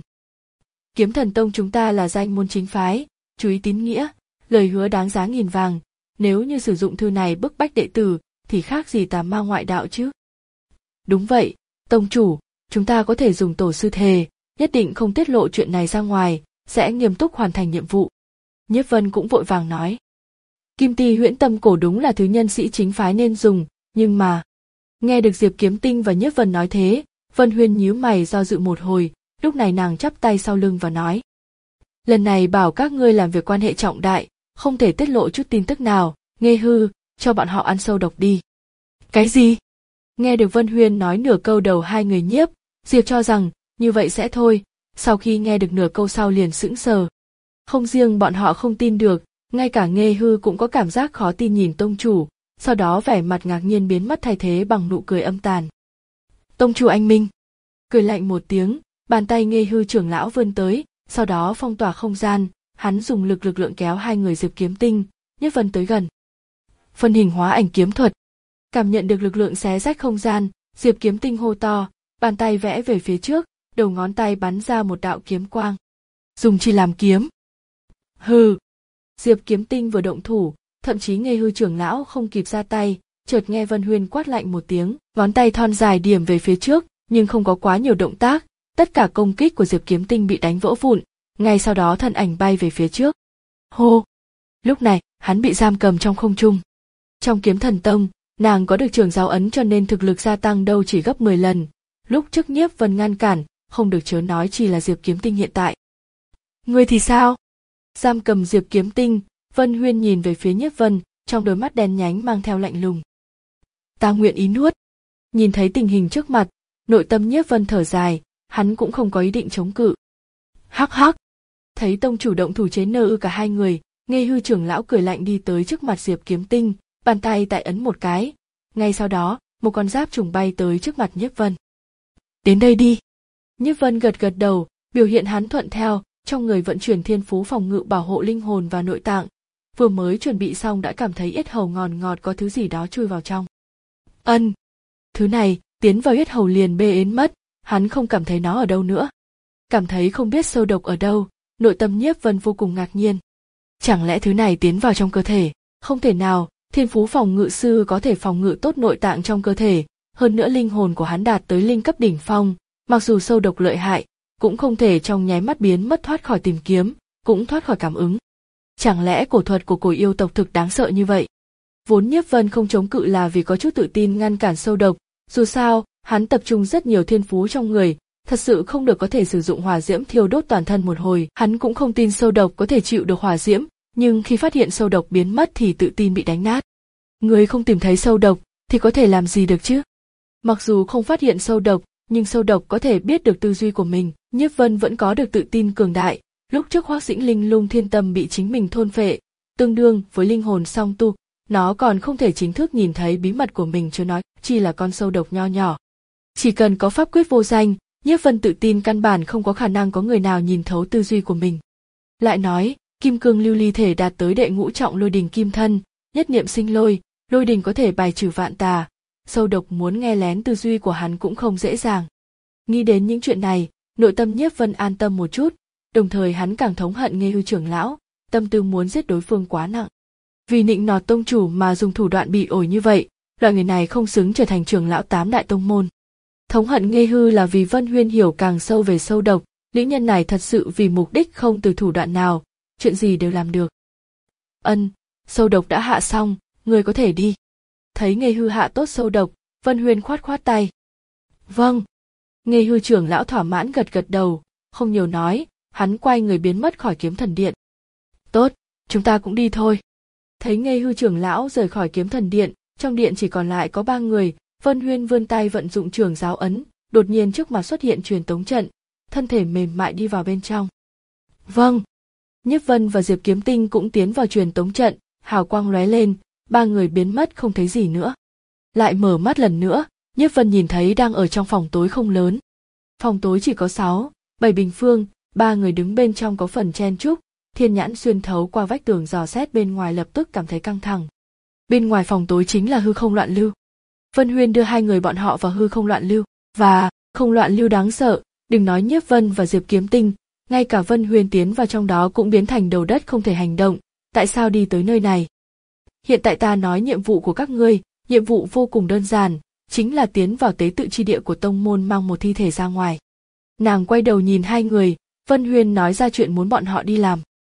[SPEAKER 1] Kiếm Thần Tông chúng ta là danh môn chính phái, chú ý tín nghĩa, lời hứa đáng giá nghìn vàng, nếu như sử dụng thư này bức bách đệ tử thì khác gì tà ma ngoại đạo chứ. Đúng vậy, tông chủ, chúng ta có thể dùng tổ sư thề, nhất định không tiết lộ chuyện này ra ngoài, sẽ nghiêm túc hoàn thành nhiệm vụ. Nhiếp Vân cũng vội vàng nói. Kim Ti Huyễn Tâm Cổ đúng là thứ nhân sĩ chính phái nên dùng, nhưng mà... Nghe được Diệp Kiếm Tinh và Nhiếp Vân nói thế, Vân Huyên nhíu mày do dự một hồi, lúc này nàng chắp tay sau lưng và nói. Lần này bảo các ngươi làm việc quan hệ trọng đại, không thể tiết lộ chút tin tức nào, Nghê Hư, cho bọn họ ăn sâu độc đi. Cái gì? Nghe được Vân Huyên nói nửa câu đầu hai người Nhiếp, Diệp cho rằng, như vậy sẽ thôi, sau khi nghe được nửa câu sau liền sững sờ. Không riêng bọn họ không tin được, ngay cả Nghê Hư cũng có cảm giác khó tin nhìn tông chủ, sau đó vẻ mặt ngạc nhiên biến mất thay thế bằng nụ cười âm tàn. Tông chủ anh minh. Cười lạnh một tiếng, bàn tay Nghê Hư trưởng lão vươn tới, sau đó phong tỏa không gian, hắn dùng lực lực lượng kéo hai người Diệp Kiếm Tinh, Nhiếp Vân tới gần. Phân hình hóa ảnh kiếm thuật. Cảm nhận được lực lượng xé rách không gian, Diệp Kiếm Tinh hô to, bàn tay vẽ về phía trước, đầu ngón tay bắn ra một đạo kiếm quang. Dùng chi làm kiếm. Hừ. Diệp Kiếm Tinh vừa động thủ, thậm chí Nghê Hư trưởng lão không kịp ra tay, chợt nghe Vân Huyên quát lạnh một tiếng, ngón tay thon dài điểm về phía trước, nhưng không có quá nhiều động tác, tất cả công kích của Diệp Kiếm Tinh bị đánh vỡ vụn, ngay sau đó thân ảnh bay về phía trước. Hô! Lúc này, hắn bị giam cầm trong không trung. Trong Kiếm Thần Tông, nàng có được trường giáo ấn cho nên thực lực gia tăng đâu chỉ gấp mười lần, lúc trước Nhiếp Vân ngăn cản, không được chớ nói chỉ là Diệp Kiếm Tinh hiện tại. Ngươi thì sao? Giam cầm Diệp Kiếm Tinh, Vân Huyên nhìn về phía Nhiếp Vân, trong đôi mắt đen nhánh mang theo lạnh lùng. Ta nguyện ý nuốt. Nhìn thấy tình hình trước mặt, nội tâm Nhiếp Vân thở dài, hắn cũng không có ý định chống cự. Hắc hắc. Thấy tông chủ động thủ chế nơ ư cả hai người, Nghê Hư trưởng lão cười lạnh đi tới trước mặt Diệp Kiếm Tinh, bàn tay tại ấn một cái. Ngay sau đó, một con giáp trùng bay tới trước mặt Nhiếp Vân. Đến đây đi. Nhiếp Vân gật gật đầu, biểu hiện hắn thuận theo, trong người vận chuyển thiên phú phòng ngự bảo hộ linh hồn và nội tạng. Vừa mới chuẩn bị xong đã cảm thấy yết hầu ngọt ngọt có thứ gì đó chui vào trong. Ân. Thứ này, tiến vào yết hầu liền bê ến mất, hắn không cảm thấy nó ở đâu nữa. Cảm thấy không biết sâu độc ở đâu, nội tâm Nhiếp Vân vô cùng ngạc nhiên. Chẳng lẽ thứ này tiến vào trong cơ thể? Không thể nào, thiên phú phòng ngự sư có thể phòng ngự tốt nội tạng trong cơ thể, hơn nữa linh hồn của hắn đạt tới linh cấp đỉnh phong, mặc dù sâu độc lợi hại, cũng không thể trong nháy mắt biến mất thoát khỏi tìm kiếm, cũng thoát khỏi cảm ứng. Chẳng lẽ cổ thuật của cổ yêu tộc thực đáng sợ như vậy? Vốn Nhiếp Vân không chống cự là vì có chút tự tin ngăn cản sâu độc, dù sao, hắn tập trung rất nhiều thiên phú trong người, thật sự không được có thể sử dụng hỏa diễm thiêu đốt toàn thân một hồi, hắn cũng không tin sâu độc có thể chịu được hỏa diễm, nhưng khi phát hiện sâu độc biến mất thì tự tin bị đánh nát. Người không tìm thấy sâu độc thì có thể làm gì được chứ? Mặc dù không phát hiện sâu độc, nhưng sâu độc có thể biết được tư duy của mình, Nhiếp Vân vẫn có được tự tin cường đại, Lúc trước Hoắc Dĩnh Linh Lung Thiên Tâm bị chính mình thôn phệ, tương đương với linh hồn song tu, nó còn không thể chính thức nhìn thấy bí mật của mình, chưa nói chỉ là con sâu độc nho nhỏ. Chỉ cần có pháp quyết vô danh, Nhiếp Vân tự tin căn bản không có khả năng có người nào nhìn thấu tư duy của mình. Lại nói, kim cương lưu ly thể đạt tới đệ ngũ trọng lôi đình kim thân, nhất niệm sinh lôi, lôi đình có thể bài trừ vạn tà, sâu độc muốn nghe lén tư duy của hắn cũng không dễ dàng. Nghĩ đến những chuyện này, nội tâm Nhiếp Vân an tâm một chút, đồng thời hắn càng thống hận Nghê Hư trưởng lão, tâm tư muốn giết đối phương quá nặng. Vì nịnh nọt tông chủ mà dùng thủ đoạn bị ổi như vậy, loại người này không xứng trở thành trưởng lão tám đại tông môn. Thống hận Nghê Hư là vì Vân Huyên hiểu càng sâu về sâu độc, nữ nhân này thật sự vì mục đích không từ thủ đoạn nào, chuyện gì đều làm được. Ân, sâu độc đã hạ xong, người có thể đi. Thấy Nghê Hư hạ tốt sâu độc, Vân Huyên khoát khoát tay. Vâng. Nghê Hư trưởng lão thỏa mãn gật gật đầu, không nhiều nói, hắn quay người biến mất khỏi kiếm thần điện. Tốt, chúng ta cũng đi thôi. Thấy Nghê Hư trưởng lão rời khỏi kiếm thần điện, trong điện chỉ còn lại có ba người. Vân Huyên vươn tay vận dụng trường giáo ấn, đột nhiên trước mặt xuất hiện truyền tống trận, thân thể mềm mại đi vào bên trong. Vâng. Nhiếp Vân và Diệp Kiếm Tinh cũng tiến vào truyền tống trận, hào quang lóe lên, ba người biến mất không thấy gì nữa. Lại mở mắt lần nữa, Nhiếp Vân nhìn thấy đang ở trong phòng tối không lớn. Phòng tối chỉ có sáu, bảy bình phương, ba người đứng bên trong có phần chen chúc, thiên nhãn xuyên thấu qua vách tường dò xét bên ngoài lập tức cảm thấy căng thẳng. Bên ngoài phòng tối chính là hư không loạn lưu. Vân Huyên đưa hai người bọn họ vào hư không loạn lưu, và không loạn lưu đáng sợ, đừng nói Nhiếp Vân và Diệp Kiếm Tinh, ngay cả Vân Huyên tiến vào trong đó cũng biến thành đầu đất không thể hành động, tại sao đi tới nơi này? Hiện tại ta nói nhiệm vụ của các ngươi, nhiệm vụ vô cùng đơn giản, chính là tiến vào tế tự chi địa của tông môn mang một thi thể ra ngoài. Nàng quay đầu nhìn hai người, Vân Huyên nói ra chuyện muốn bọn họ đi làm.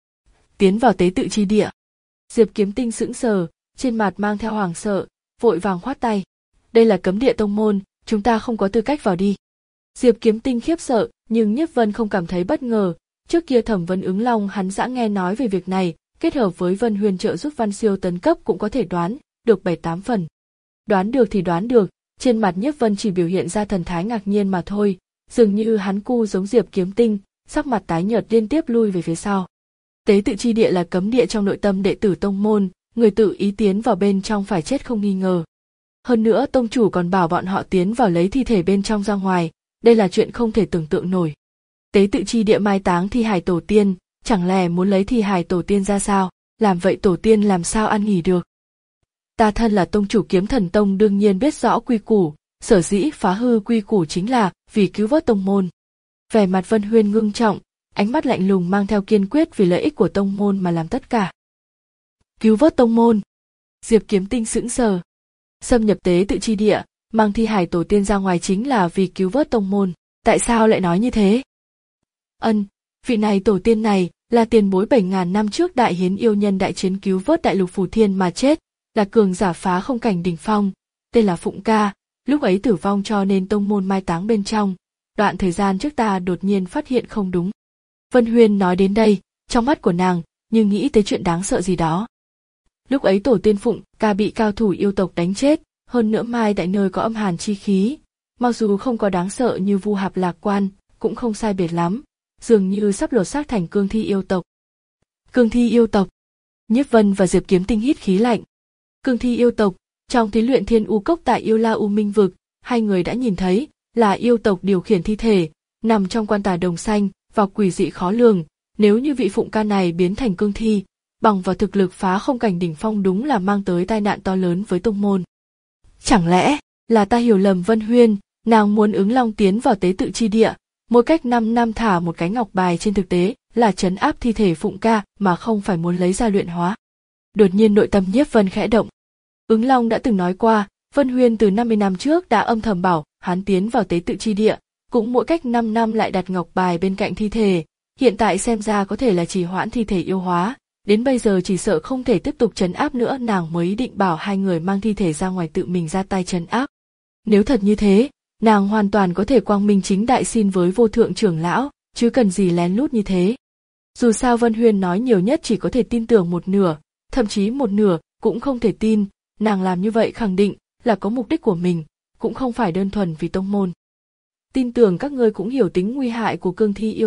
[SPEAKER 1] Tiến vào tế tự chi địa. Diệp Kiếm Tinh sững sờ, trên mặt mang theo hoảng sợ, vội vàng khoát tay. Đây là cấm địa tông môn, chúng ta không có tư cách vào đi. Diệp Kiếm Tinh khiếp sợ, nhưng Nhiếp Vân không cảm thấy bất ngờ, trước kia Thẩm Vấn Ứng Long hắn đã nghe nói về việc này, kết hợp với Vân Huyên trợ giúp Văn Siêu tấn cấp cũng có thể đoán được bảy tám phần. Đoán được thì đoán được, trên mặt Nhiếp Vân chỉ biểu hiện ra thần thái ngạc nhiên mà thôi, dường như hắn cu giống Diệp Kiếm Tinh, sắc mặt tái nhợt liên tiếp lui về phía sau. Tế tự chi địa là cấm địa trong nội tâm đệ tử tông môn, người tự ý tiến vào bên trong phải chết không nghi ngờ. Hơn nữa tông chủ còn bảo bọn họ tiến vào lấy thi thể bên trong ra ngoài, đây là chuyện không thể tưởng tượng nổi. Tế tự chi địa mai táng thi hài tổ tiên, chẳng lẽ muốn lấy thi hài tổ tiên ra sao, làm vậy tổ tiên làm sao ăn nghỉ được. Ta thân là tông chủ Kiếm Thần Tông đương nhiên biết rõ quy củ, sở dĩ phá hư quy củ chính là vì cứu vớt tông môn. Vẻ mặt Vân Huyên ngưng trọng, ánh mắt lạnh lùng mang theo kiên quyết vì lợi ích của tông môn mà làm tất cả. Cứu vớt tông môn. Diệp Kiếm Tinh sững sờ. Xâm nhập tế tự chi địa, mang thi hài tổ tiên ra ngoài chính là vì cứu vớt tông môn, tại sao lại nói như thế? Ân, vị này tổ tiên này là tiền bối bảy ngàn năm trước đại hiến yêu nhân đại chiến cứu vớt đại lục Phù Thiên mà chết, là cường giả phá không cảnh đỉnh phong, tên là Phụng Ca, lúc ấy tử vong cho nên tông môn mai táng bên trong, đoạn thời gian trước ta đột nhiên phát hiện không đúng. Vân Huyên nói đến đây, trong mắt của nàng, như nghĩ tới chuyện đáng sợ gì đó. Lúc ấy tổ tiên Phụng Ca bị cao thủ yêu tộc đánh chết, hơn nữa mai tại nơi có âm hàn chi khí, mặc dù không có đáng sợ như Vu Hạp Lạc Quan, cũng không sai biệt lắm, dường như sắp lột xác thành cương thi yêu tộc. Cương thi yêu tộc. Nhiếp Vân và Diệp Kiếm Tinh hít khí lạnh. Cương thi yêu tộc, trong thí luyện Thiên U Cốc tại Yêu La U Minh vực, hai người đã nhìn thấy, là yêu tộc điều khiển thi thể, nằm trong quan tài đồng xanh, và quỷ dị khó lường, nếu như vị Phụng Ca này biến thành cương thi, bằng vào thực lực phá không cảnh đỉnh phong đúng là mang tới tai nạn to lớn với tông môn. Chẳng lẽ là ta hiểu lầm Vân Huyên, nàng muốn Ứng Long tiến vào tế tự chi địa, mỗi cách năm năm thả một cái ngọc bài, trên thực tế là trấn áp thi thể Phụng Ca mà không phải muốn lấy ra luyện hóa. Đột nhiên nội tâm Nhiếp Vân khẽ động. Ứng Long đã từng nói qua, Vân Huyên từ năm mươi năm trước đã âm thầm bảo hắn tiến vào tế tự chi địa, cũng mỗi cách năm năm lại đặt ngọc bài bên cạnh thi thể, hiện tại xem ra có thể là trì hoãn thi thể yêu hóa, đến bây giờ chỉ sợ không thể tiếp tục trấn áp nữa, nàng mới định bảo hai người mang thi thể ra ngoài tự mình ra tay trấn áp. Nếu thật như thế, nàng hoàn toàn có thể quang minh chính đại xin với vô thượng trưởng lão, chứ cần gì lén lút như thế. Dù sao Vân Huyên nói nhiều nhất chỉ có thể tin tưởng một nửa, thậm chí một nửa cũng không thể tin, nàng làm như vậy khẳng định là có mục đích của mình, cũng không phải đơn thuần vì tông môn. Tin tưởng các ngươi cũng hiểu tính nguy hại của cương thi yêu tộc,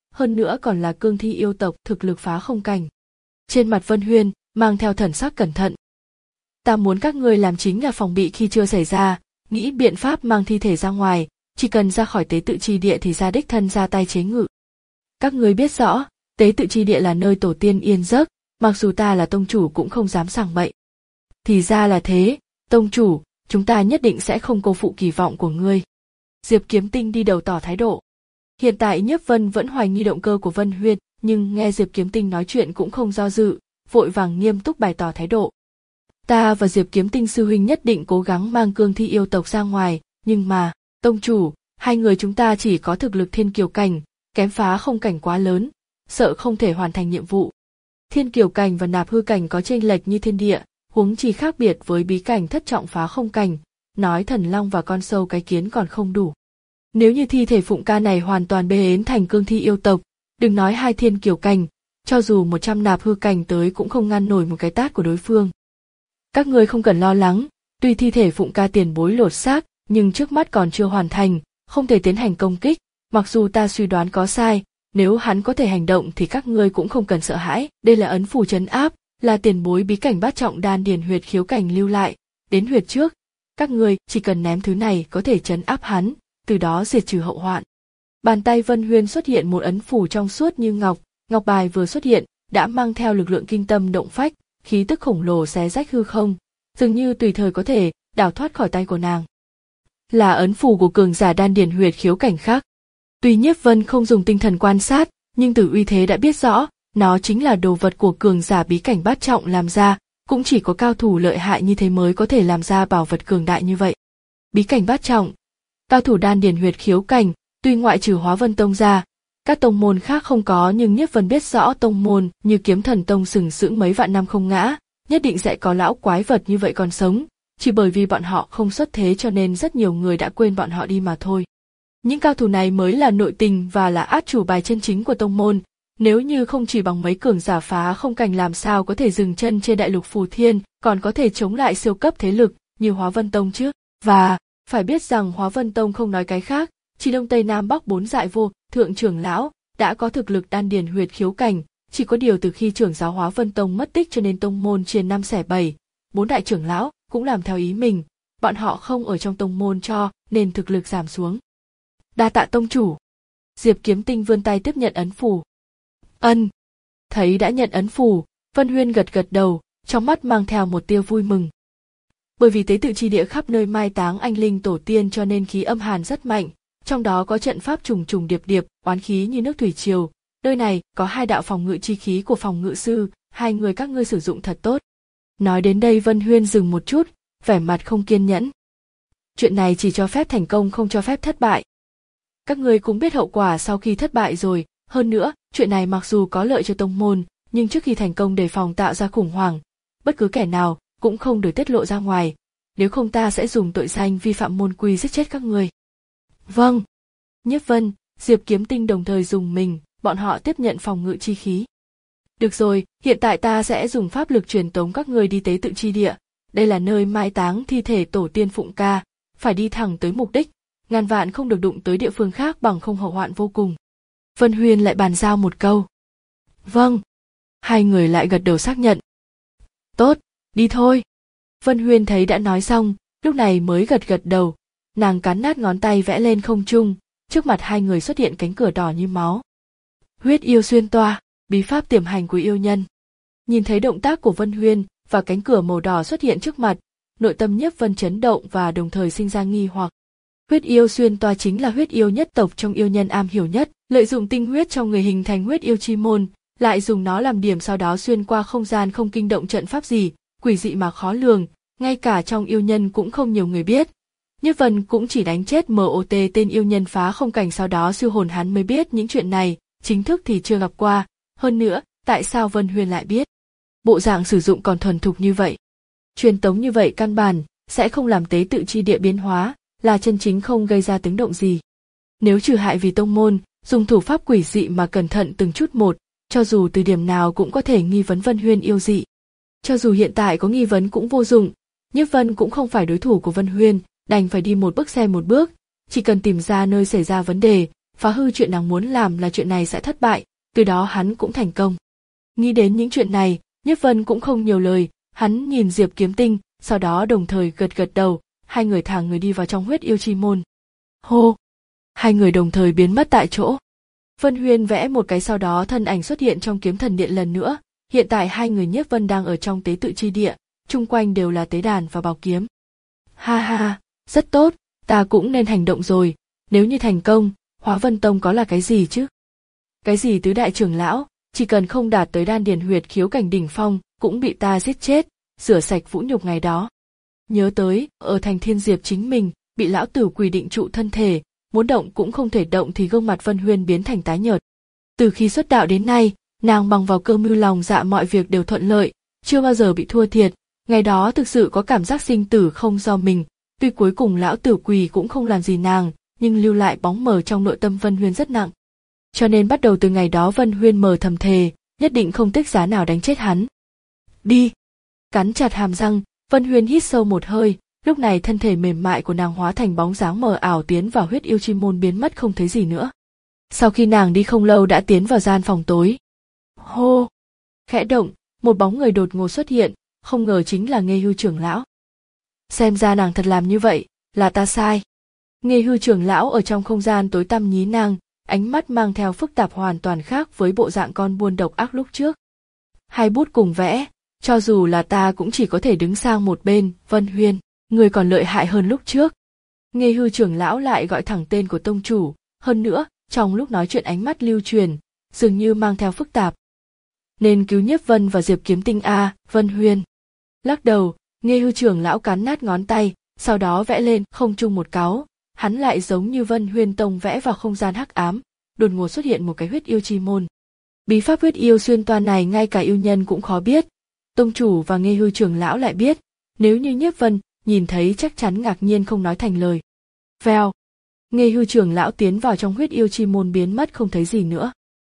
[SPEAKER 1] hơn nữa còn là cương thi yêu tộc thực lực phá không cảnh. Trên mặt Vân Huyên mang theo thần sắc cẩn thận. Ta muốn các ngươi làm chính là phòng bị khi chưa xảy ra, nghĩ biện pháp mang thi thể ra ngoài, chỉ cần ra khỏi tế tự chi địa thì ra đích thân ra tay chế ngự. Các ngươi biết rõ, tế tự chi địa là nơi tổ tiên yên giấc, mặc dù ta là tông chủ cũng không dám sảng bậy. Thì ra là thế, tông chủ, chúng ta nhất định sẽ không cô phụ kỳ vọng của ngươi. Diệp Kiếm Tinh đi đầu tỏ thái độ. Hiện tại Nhiếp Vân vẫn hoài nghi động cơ của Vân Huyên, nhưng nghe Diệp Kiếm Tinh nói chuyện cũng không do dự, vội vàng nghiêm túc bày tỏ thái độ. Ta và Diệp Kiếm Tinh sư huynh nhất định cố gắng mang cương thi yêu tộc ra ngoài, nhưng mà, tông chủ, hai người chúng ta chỉ có thực lực thiên kiều cảnh, kém phá không cảnh quá lớn, sợ không thể hoàn thành nhiệm vụ. Thiên kiều cảnh và nạp hư cảnh có chênh lệch như thiên địa, huống chi khác biệt với bí cảnh thất trọng phá không cảnh, nói thần long và con sâu cái kiến còn không đủ. Nếu như thi thể Phụng Ca này hoàn toàn bê ến thành cương thi yêu tộc, đừng nói hai thiên kiều cảnh, cho dù một trăm nạp hư cảnh tới cũng không ngăn nổi một cái tát của đối phương. Các ngươi không cần lo lắng, tuy thi thể Phụng Ca tiền bối lột xác, nhưng trước mắt còn chưa hoàn thành, không thể tiến hành công kích, mặc dù ta suy đoán có sai, nếu hắn có thể hành động thì các ngươi cũng không cần sợ hãi, đây là ấn phù trấn áp, là tiền bối bí cảnh bát trọng đan điền huyệt khiếu cảnh lưu lại, đến huyệt trước, các ngươi chỉ cần ném thứ này có thể trấn áp hắn, từ đó diệt trừ hậu hoạn. Bàn tay Vân Huyên xuất hiện một ấn phù trong suốt như ngọc, ngọc bài vừa xuất hiện, đã mang theo lực lượng kinh tâm động phách, khí tức khổng lồ xé rách hư không, dường như tùy thời có thể đào thoát khỏi tay của nàng. Là ấn phù của cường giả đan điền huyệt khiếu cảnh khác. Tuy Nhiếp Vân không dùng tinh thần quan sát, nhưng từ uy thế đã biết rõ, nó chính là đồ vật của cường giả bí cảnh bát trọng làm ra, cũng chỉ có cao thủ lợi hại như thế mới có thể làm ra bảo vật cường đại như vậy. Bí cảnh bát trọng, cao thủ đan điền huyệt khiếu cảnh, tuy ngoại trừ Hóa Vân Tông ra, các tông môn khác không có, nhưng Nhiếp Vân biết rõ tông môn như Kiếm Thần Tông sừng sững mấy vạn năm không ngã, nhất định sẽ có lão quái vật như vậy còn sống, chỉ bởi vì bọn họ không xuất thế cho nên rất nhiều người đã quên bọn họ đi mà thôi. Những cao thủ này mới là nội tình và là át chủ bài chân chính của tông môn, nếu như không chỉ bằng mấy cường giả phá không cảnh làm sao có thể dừng chân trên đại lục Phù Thiên, còn có thể chống lại siêu cấp thế lực như Hóa Vân Tông chứ. Và phải biết rằng Hóa Vân Tông không nói cái khác, chỉ đông tây nam bắc bốn dại vô thượng trưởng lão đã có thực lực đan điền huyệt khiếu cảnh, chỉ có điều từ khi trưởng giáo Hóa Vân Tông mất tích cho nên tông môn chia năm xẻ bảy, bốn đại trưởng lão cũng làm theo ý mình, bọn họ không ở trong tông môn cho nên thực lực giảm xuống. Đa tạ tông chủ. Diệp Kiếm Tinh vươn tay tiếp nhận ấn phù. Ân. Thấy đã nhận ấn phù, Vân Huyên gật gật đầu, trong mắt mang theo một tia vui mừng. Bởi vì tế tự chi địa khắp nơi mai táng anh linh tổ tiên cho nên khí âm hàn rất mạnh, trong đó có trận pháp trùng trùng điệp điệp, oán khí như nước thủy triều. Nơi này có hai đạo phòng ngự chi khí của phòng ngự sư, hai người các ngươi sử dụng thật tốt. Nói đến đây Vân Huyên dừng một chút, vẻ mặt không kiên nhẫn. Chuyện này chỉ cho phép thành công không cho phép thất bại. Các ngươi cũng biết hậu quả sau khi thất bại rồi, hơn nữa, chuyện này mặc dù có lợi cho tông môn, nhưng trước khi thành công đề phòng tạo ra khủng hoảng, bất cứ kẻ nào cũng không được tiết lộ ra ngoài, nếu không ta sẽ dùng tội danh vi phạm môn quy giết chết các ngươi. Vâng. Nhiếp Vân, Diệp Kiếm Tinh đồng thời dùng mình, bọn họ tiếp nhận phòng ngự chi khí. Được rồi, hiện tại ta sẽ dùng pháp lực truyền tống các ngươi đi tế tự chi địa, đây là nơi mai táng thi thể tổ tiên Phụng Ca, phải đi thẳng tới mục đích, ngàn vạn không được đụng tới địa phương khác bằng không hậu hoạn vô cùng. Vân Huyên lại bàn giao một câu. Vâng. Hai người lại gật đầu xác nhận. Tốt, đi thôi. Vân Huyên thấy đã nói xong, lúc này mới gật gật đầu, nàng cắn nát ngón tay vẽ lên không trung, trước mặt hai người xuất hiện cánh cửa đỏ như máu. Huyết yêu xuyên toa, bí pháp tiềm hành của yêu nhân. Nhìn thấy động tác của Vân Huyên và cánh cửa màu đỏ xuất hiện trước mặt, nội tâm Nhiếp Vân chấn động và đồng thời sinh ra nghi hoặc. Huyết yêu xuyên toa chính là huyết yêu nhất tộc trong yêu nhân am hiểu nhất, lợi dụng tinh huyết trong người hình thành huyết yêu chi môn, lại dùng nó làm điểm sau đó xuyên qua không gian không kinh động trận pháp gì, quỷ dị mà khó lường, ngay cả trong yêu nhân cũng không nhiều người biết. Nhiếp Vân cũng chỉ đánh chết em o tê tên yêu nhân phá không cảnh sau đó siêu hồn hắn mới biết những chuyện này, chính thức thì chưa gặp qua, hơn nữa, tại sao Vân Huyên lại biết? Bộ dạng sử dụng còn thuần thục như vậy. Truyền tống như vậy căn bản, sẽ không làm tế tự chi địa biến hóa, là chân chính không gây ra tiếng động gì. Nếu trừ hại vì tông môn, dùng thủ pháp quỷ dị mà cẩn thận từng chút một, cho dù từ điểm nào cũng có thể nghi vấn Vân Huyên yêu dị. Cho dù hiện tại có nghi vấn cũng vô dụng, Nhiếp Vân cũng không phải đối thủ của Vân Huyên, đành phải đi một bước xem một bước, chỉ cần tìm ra nơi xảy ra vấn đề, phá hư chuyện nàng muốn làm là chuyện này sẽ thất bại, từ đó hắn cũng thành công. Nghĩ đến những chuyện này, Nhiếp Vân cũng không nhiều lời, hắn nhìn Diệp Kiếm Tinh, sau đó đồng thời gật gật đầu, hai người thẳng người đi vào trong huyết yêu chi môn. Hô! Hai người đồng thời biến mất tại chỗ. Vân Huyên vẽ một cái sau đó thân ảnh xuất hiện trong kiếm thần điện lần nữa, hiện tại hai người Nhiếp Vân đang ở trong tế tự chi địa, chung quanh đều là tế đàn và bảo kiếm. Ha ha ha, rất tốt, ta cũng nên hành động rồi, nếu như thành công, Hóa Vân Tông có là cái gì chứ? Cái gì tứ đại trưởng lão, chỉ cần không đạt tới đan điền huyệt khiếu cảnh đỉnh phong, cũng bị ta giết chết, rửa sạch vũ nhục ngày đó. Nhớ tới, ở thành Thiên Diệp chính mình, bị lão tử quỳ định trụ thân thể, muốn động cũng không thể động thì gương mặt Vân Huyên biến thành tái nhợt. Từ khi xuất đạo đến nay, nàng bằng vào cơ mưu lòng dạ mọi việc đều thuận lợi, chưa bao giờ bị thua thiệt, ngày đó thực sự có cảm giác sinh tử không do mình, tuy cuối cùng lão tử quỳ cũng không làm gì nàng, nhưng lưu lại bóng mờ trong nội tâm Vân Huyên rất nặng. Cho nên bắt đầu từ ngày đó Vân Huyên mờ thầm thề, nhất định không tiếc giá nào đánh chết hắn. Đi! Cắn chặt hàm răng, Vân Huyên hít sâu một hơi, lúc này thân thể mềm mại của nàng hóa thành bóng dáng mờ ảo tiến vào huyết yêu chi môn biến mất không thấy gì nữa. Sau khi nàng đi không lâu đã tiến vào gian phòng tối. Hô! Khẽ động, một bóng người đột ngột xuất hiện, không ngờ chính là Nghê Hư trưởng lão. Xem ra nàng thật làm như vậy, là ta sai. Nghê Hư trưởng lão ở trong không gian tối tăm nhí nàng, ánh mắt mang theo phức tạp hoàn toàn khác với bộ dạng con buôn độc ác lúc trước. Hai bút cùng vẽ, cho dù là ta cũng chỉ có thể đứng sang một bên, Vân Huyên, người còn lợi hại hơn lúc trước. Nghê Hư trưởng lão lại gọi thẳng tên của tông chủ, hơn nữa, trong lúc nói chuyện ánh mắt lưu truyền, dường như mang theo phức tạp. Nên cứu Nhiếp Vân và Diệp Kiếm Tinh a, Vân Huyên. Lắc đầu, Nghê Hư trưởng lão cắn nát ngón tay, sau đó vẽ lên không trung một cáu, hắn lại giống như Vân Huyên tông vẽ vào không gian hắc ám, đột ngột xuất hiện một cái huyết yêu chi môn. Bí pháp huyết yêu xuyên toa này ngay cả yêu nhân cũng khó biết, tông chủ và Nghê Hư trưởng lão lại biết, nếu như Nhiếp Vân nhìn thấy chắc chắn ngạc nhiên không nói thành lời. Vèo, Nghê Hư trưởng lão tiến vào trong huyết yêu chi môn biến mất không thấy gì nữa.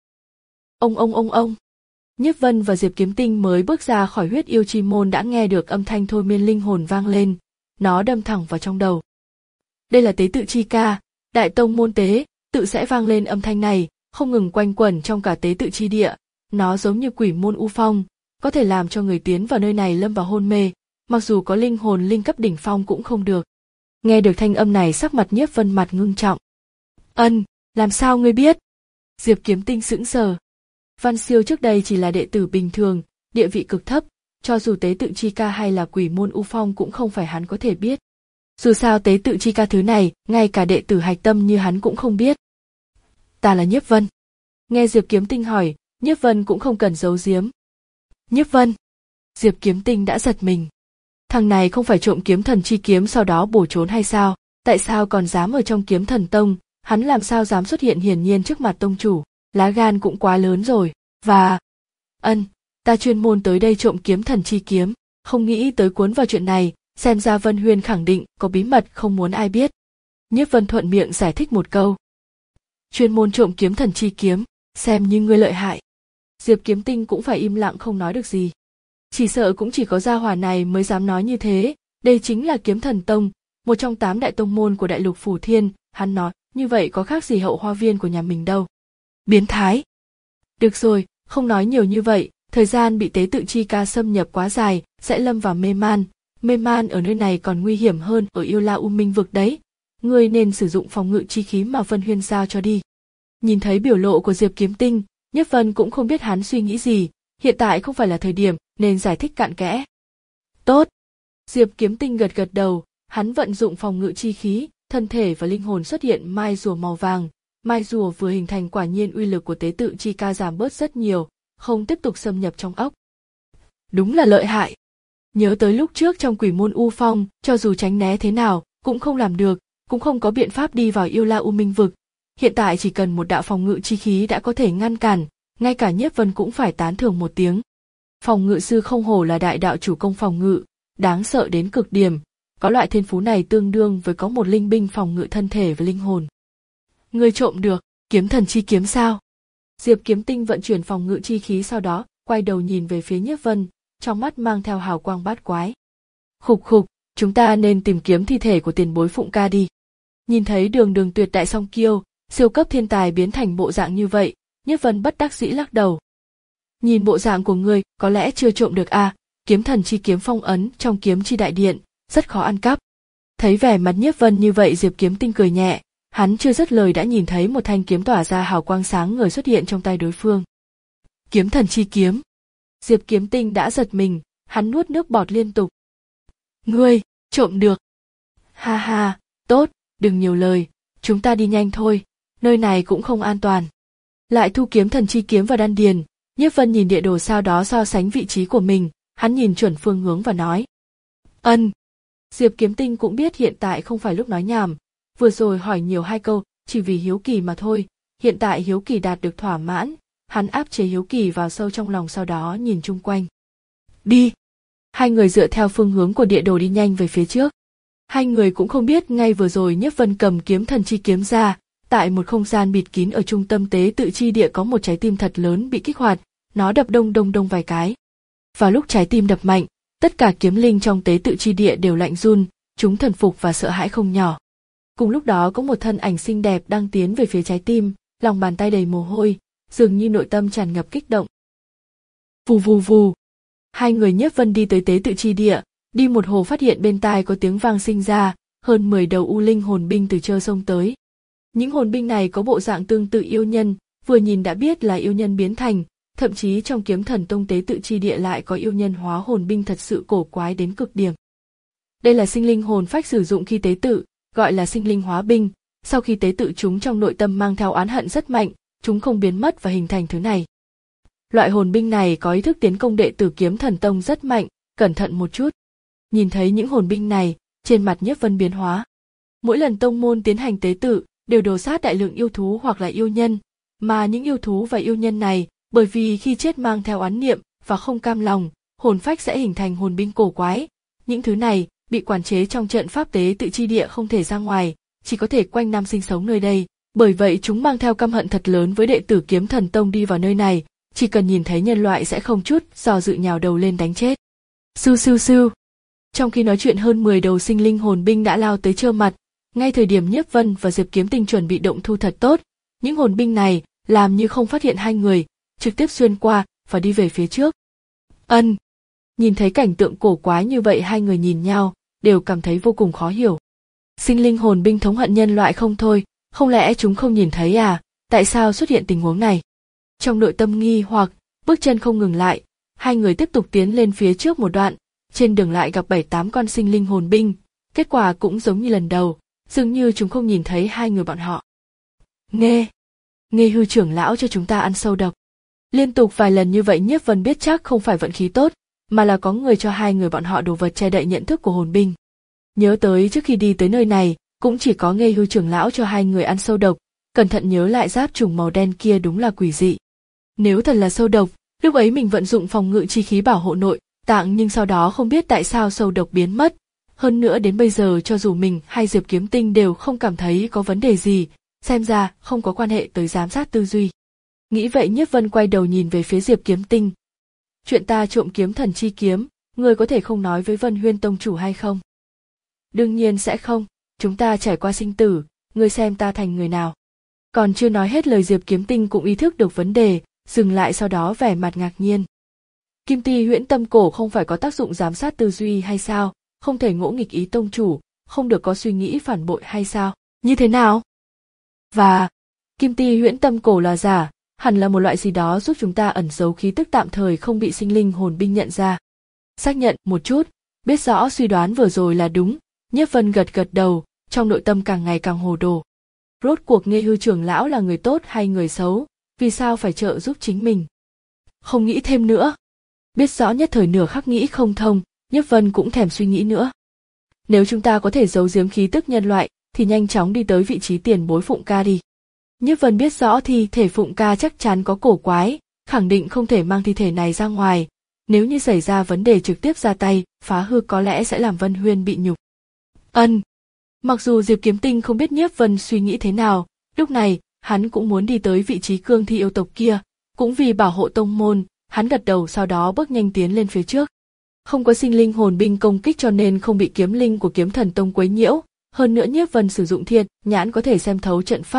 [SPEAKER 1] Ông ông ông ông. Nhiếp Vân và Diệp Kiếm Tinh mới bước ra khỏi huyết yêu chi môn đã nghe được âm thanh thôi miên linh hồn vang lên, nó đâm thẳng vào trong đầu. Đây là tế tự chi ca, đại tông môn tế, tự sẽ vang lên âm thanh này, không ngừng quanh quẩn trong cả tế tự chi địa, nó giống như quỷ môn u phong, có thể làm cho người tiến vào nơi này lâm vào hôn mê, mặc dù có linh hồn linh cấp đỉnh phong cũng không được. Nghe được thanh âm này sắc mặt Nhiếp Vân mặt ngưng trọng. Ân, làm sao ngươi biết? Diệp Kiếm Tinh sững sờ. Văn Siêu trước đây chỉ là đệ tử bình thường, địa vị cực thấp, cho dù tế tự chi ca hay là quỷ môn u phong cũng không phải hắn có thể biết. Dù sao tế tự chi ca thứ này, ngay cả đệ tử hạch tâm như hắn cũng không biết. Ta là Nhiếp Vân. Nghe Diệp Kiếm Tinh hỏi, Nhiếp Vân cũng không cần giấu giếm. Nhiếp Vân. Diệp Kiếm Tinh đã giật mình. Thằng này không phải trộm kiếm thần chi kiếm sau đó bổ trốn hay sao? Tại sao còn dám ở trong kiếm thần tông? Hắn làm sao dám xuất hiện hiển nhiên trước mặt tông chủ? Lá gan cũng quá lớn rồi. Và... Ân, ta chuyên môn tới đây trộm kiếm thần chi kiếm, không nghĩ tới cuốn vào chuyện này, xem ra Vân Huyên khẳng định có bí mật không muốn ai biết. Nhiếp Vân thuận miệng giải thích một câu. Chuyên môn trộm kiếm thần chi kiếm, xem như ngươi lợi hại. Diệp Kiếm Tinh cũng phải im lặng không nói được gì. Chỉ sợ cũng chỉ có gia hỏa này mới dám nói như thế, đây chính là kiếm thần tông, một trong tám đại tông môn của đại lục Phủ Thiên, hắn nói, như vậy có khác gì hậu hoa viên của nhà mình đâu. Biến thái. Được rồi, không nói nhiều như vậy, thời gian bị tế tự chi ca xâm nhập quá dài, sẽ lâm vào mê man, mê man ở nơi này còn nguy hiểm hơn ở Yêu La U Minh vực đấy. Ngươi nên sử dụng phòng ngự chi khí mà Vân Huyên giao cho đi. Nhìn thấy biểu lộ của Diệp Kiếm Tinh, Nhiếp Vân cũng không biết hắn suy nghĩ gì, hiện tại không phải là thời điểm nên giải thích cặn kẽ. Tốt. Diệp Kiếm Tinh gật gật đầu, hắn vận dụng phòng ngự chi khí, thân thể và linh hồn xuất hiện mai rùa màu vàng, mai rùa vừa hình thành quả nhiên uy lực của tế tự chi ca giảm bớt rất nhiều, không tiếp tục xâm nhập trong ốc. Đúng là lợi hại. Nhớ tới lúc trước trong quỷ môn U Phong, cho dù tránh né thế nào, cũng không làm được, cũng không có biện pháp đi vào Yêu La U Minh vực. Hiện tại chỉ cần một đạo phòng ngự chi khí đã có thể ngăn cản, ngay cả Nhiếp Vân cũng phải tán thưởng một tiếng. Phòng ngự sư không hổ là đại đạo chủ công phòng ngự, đáng sợ đến cực điểm, có loại thiên phú này tương đương với có một linh binh phòng ngự thân thể và linh hồn. Ngươi trộm được, kiếm thần chi kiếm sao? Diệp Kiếm Tinh vận chuyển phòng ngự chi khí sau đó, quay đầu nhìn về phía Nhiếp Vân, trong mắt mang theo hào quang bát quái. Khục khục, chúng ta nên tìm kiếm thi thể của tiền bối Phụng ca đi. Nhìn thấy đường đường tuyệt đại song kiêu, Siêu cấp thiên tài biến thành bộ dạng như vậy, Nhiếp Vân bất đắc dĩ lắc đầu. Nhìn bộ dạng của ngươi, có lẽ chưa trộm được à, kiếm thần chi kiếm phong ấn trong kiếm chi đại điện, rất khó ăn cắp. Thấy vẻ mặt Nhiếp Vân như vậy, Diệp Kiếm Tinh cười nhẹ, hắn chưa dứt lời đã nhìn thấy một thanh kiếm tỏa ra hào quang sáng ngời xuất hiện trong tay đối phương. Kiếm thần chi kiếm. Diệp Kiếm Tinh đã giật mình, hắn nuốt nước bọt liên tục. Ngươi, trộm được. Ha ha, tốt, đừng nhiều lời, chúng ta đi nhanh thôi, nơi này cũng không an toàn. Lại thu kiếm thần chi kiếm vào đan điền, Nhiếp Vân nhìn địa đồ sau đó so sánh vị trí của mình, hắn nhìn chuẩn phương hướng và nói. Ân. Diệp Kiếm Tinh cũng biết hiện tại không phải lúc nói nhảm, vừa rồi hỏi nhiều hai câu, chỉ vì hiếu kỳ mà thôi, hiện tại hiếu kỳ đạt được thỏa mãn, hắn áp chế hiếu kỳ vào sâu trong lòng sau đó nhìn chung quanh. Đi! Hai người dựa theo phương hướng của địa đồ đi nhanh về phía trước. Hai người cũng không biết ngay vừa rồi Nhiếp Vân cầm kiếm thần chi kiếm ra, tại một không gian bịt kín ở trung tâm tế tự chi địa có một trái tim thật lớn bị kích hoạt, nó đập đông đông đông vài cái. Vào lúc trái tim đập mạnh, tất cả kiếm linh trong tế tự chi địa đều lạnh run, chúng thần phục và sợ hãi không nhỏ. Cùng lúc đó có một thân ảnh xinh đẹp đang tiến về phía trái tim, lòng bàn tay đầy mồ hôi, dường như nội tâm tràn ngập kích động. Vù vù vù. Hai người Nhiếp Vân đi tới tế tự chi địa, đi một hồ phát hiện bên tai có tiếng vang sinh ra, hơn mười đầu u linh hồn binh từ chơ sông tới. Những hồn binh này có bộ dạng tương tự yêu nhân, vừa nhìn đã biết là yêu nhân biến thành, thậm chí trong kiếm thần tông tế tự chi địa lại có yêu nhân hóa hồn binh thật sự cổ quái đến cực điểm. Đây là sinh linh hồn phách sử dụng khi tế tự, gọi là sinh linh hóa binh, sau khi tế tự chúng trong nội tâm mang theo oán hận rất mạnh, chúng không biến mất và hình thành thứ này. Loại hồn binh này có ý thức tiến công đệ tử kiếm thần tông rất mạnh, cẩn thận một chút. Nhìn thấy những hồn binh này, trên mặt Nhiếp Vân biến hóa. Mỗi lần tông môn tiến hành tế tự, đều đồ sát đại lượng yêu thú hoặc là yêu nhân, mà những yêu thú và yêu nhân này, bởi vì khi chết mang theo oán niệm và không cam lòng, hồn phách sẽ hình thành hồn binh cổ quái. Những thứ này bị quản chế trong trận pháp tế tự chi địa không thể ra ngoài, chỉ có thể quanh năm sinh sống nơi đây, bởi vậy chúng mang theo căm hận thật lớn với đệ tử kiếm thần tông đi vào nơi này, chỉ cần nhìn thấy nhân loại sẽ không chút do dự nhào đầu lên đánh chết. Sưu sưu sưu. Trong khi nói chuyện hơn mười đầu sinh linh hồn binh đã lao tới trơ mặt, ngay thời điểm Nhiếp Vân và Diệp Kiếm Tinh chuẩn bị động thu thật tốt, những hồn binh này làm như không phát hiện hai người, trực tiếp xuyên qua và đi về phía trước. Ân. Nhìn thấy cảnh tượng cổ quái như vậy, hai người nhìn nhau, đều cảm thấy vô cùng khó hiểu. Sinh linh hồn binh thống hận nhân loại không thôi, không lẽ chúng không nhìn thấy à, tại sao xuất hiện tình huống này? Trong nội tâm nghi hoặc, bước chân không ngừng lại, hai người tiếp tục tiến lên phía trước một đoạn, trên đường lại gặp bảy tám con sinh linh hồn binh, kết quả cũng giống như lần đầu, dường như chúng không nhìn thấy hai người bọn họ. Nghe, nghe hư trưởng lão cho chúng ta ăn sâu độc. Liên tục vài lần như vậy Nhiếp Vân biết chắc không phải vận khí tốt, mà là có người cho hai người bọn họ đồ vật che đậy nhận thức của hồn binh. Nhớ tới trước khi đi tới nơi này, cũng chỉ có nghe hư trưởng lão cho hai người ăn sâu độc, cẩn thận nhớ lại giáp trùng màu đen kia đúng là quỷ dị. Nếu thật là sâu độc, lúc ấy mình vận dụng phòng ngự chi khí bảo hộ nội tạng, nhưng sau đó không biết tại sao sâu độc biến mất. Hơn nữa đến bây giờ cho dù mình hay Diệp Kiếm Tinh đều không cảm thấy có vấn đề gì, xem ra không có quan hệ tới giám sát tư duy. Nghĩ vậy Nhiếp Vân quay đầu nhìn về phía Diệp Kiếm Tinh. Chuyện ta trộm kiếm thần chi kiếm, ngươi có thể không nói với Vân Huyên tông chủ hay không? Đương nhiên sẽ không, chúng ta trải qua sinh tử, ngươi xem ta thành người nào. Còn chưa nói hết lời Diệp Kiếm Tinh cũng ý thức được vấn đề, dừng lại sau đó vẻ mặt ngạc nhiên. Kim Ti Huyễn Tâm Cổ không phải có tác dụng giám sát tư duy hay sao, không thể ngỗ nghịch ý tông chủ, không được có suy nghĩ phản bội hay sao, như thế nào? Và, Kim Ti Huyễn Tâm Cổ là giả, hẳn là một loại gì đó giúp chúng ta ẩn giấu khí tức tạm thời không bị sinh linh hồn binh nhận ra. Xác nhận một chút, biết rõ suy đoán vừa rồi là đúng, Nhiếp Vân gật gật đầu, trong nội tâm càng ngày càng hồ đồ. Rốt cuộc Nghê hư trưởng lão là người tốt hay người xấu, vì sao phải trợ giúp chính mình? Không nghĩ thêm nữa. Biết rõ nhất thời nửa khắc nghĩ không thông, Nhiếp Vân cũng thèm suy nghĩ nữa. Nếu chúng ta có thể giấu giếm khí tức nhân loại, thì nhanh chóng đi tới vị trí tiền bối Phụng Ca đi. Nhiếp Vân biết rõ thi thể Phụng Ca chắc chắn có cổ quái, khẳng định không thể mang thi thể này ra ngoài. Nếu như xảy ra vấn đề trực tiếp ra tay, phá hư có lẽ sẽ làm Vân Huyên bị nhục. Ân. Mặc dù Diệp Kiếm Tinh không biết Nhiếp Vân suy nghĩ thế nào, lúc này hắn cũng muốn đi tới vị trí cương thi yêu tộc kia, cũng vì bảo hộ tông môn, hắn gật đầu sau đó bước nhanh tiến lên phía trước. Không có sinh linh hồn binh công kích cho nên không bị kiếm linh của Kiếm Thần Tông quấy nhiễu, hơn nữa Nhiếp Vân sử dụng thiên nhãn có thể xem thấu trận pháp,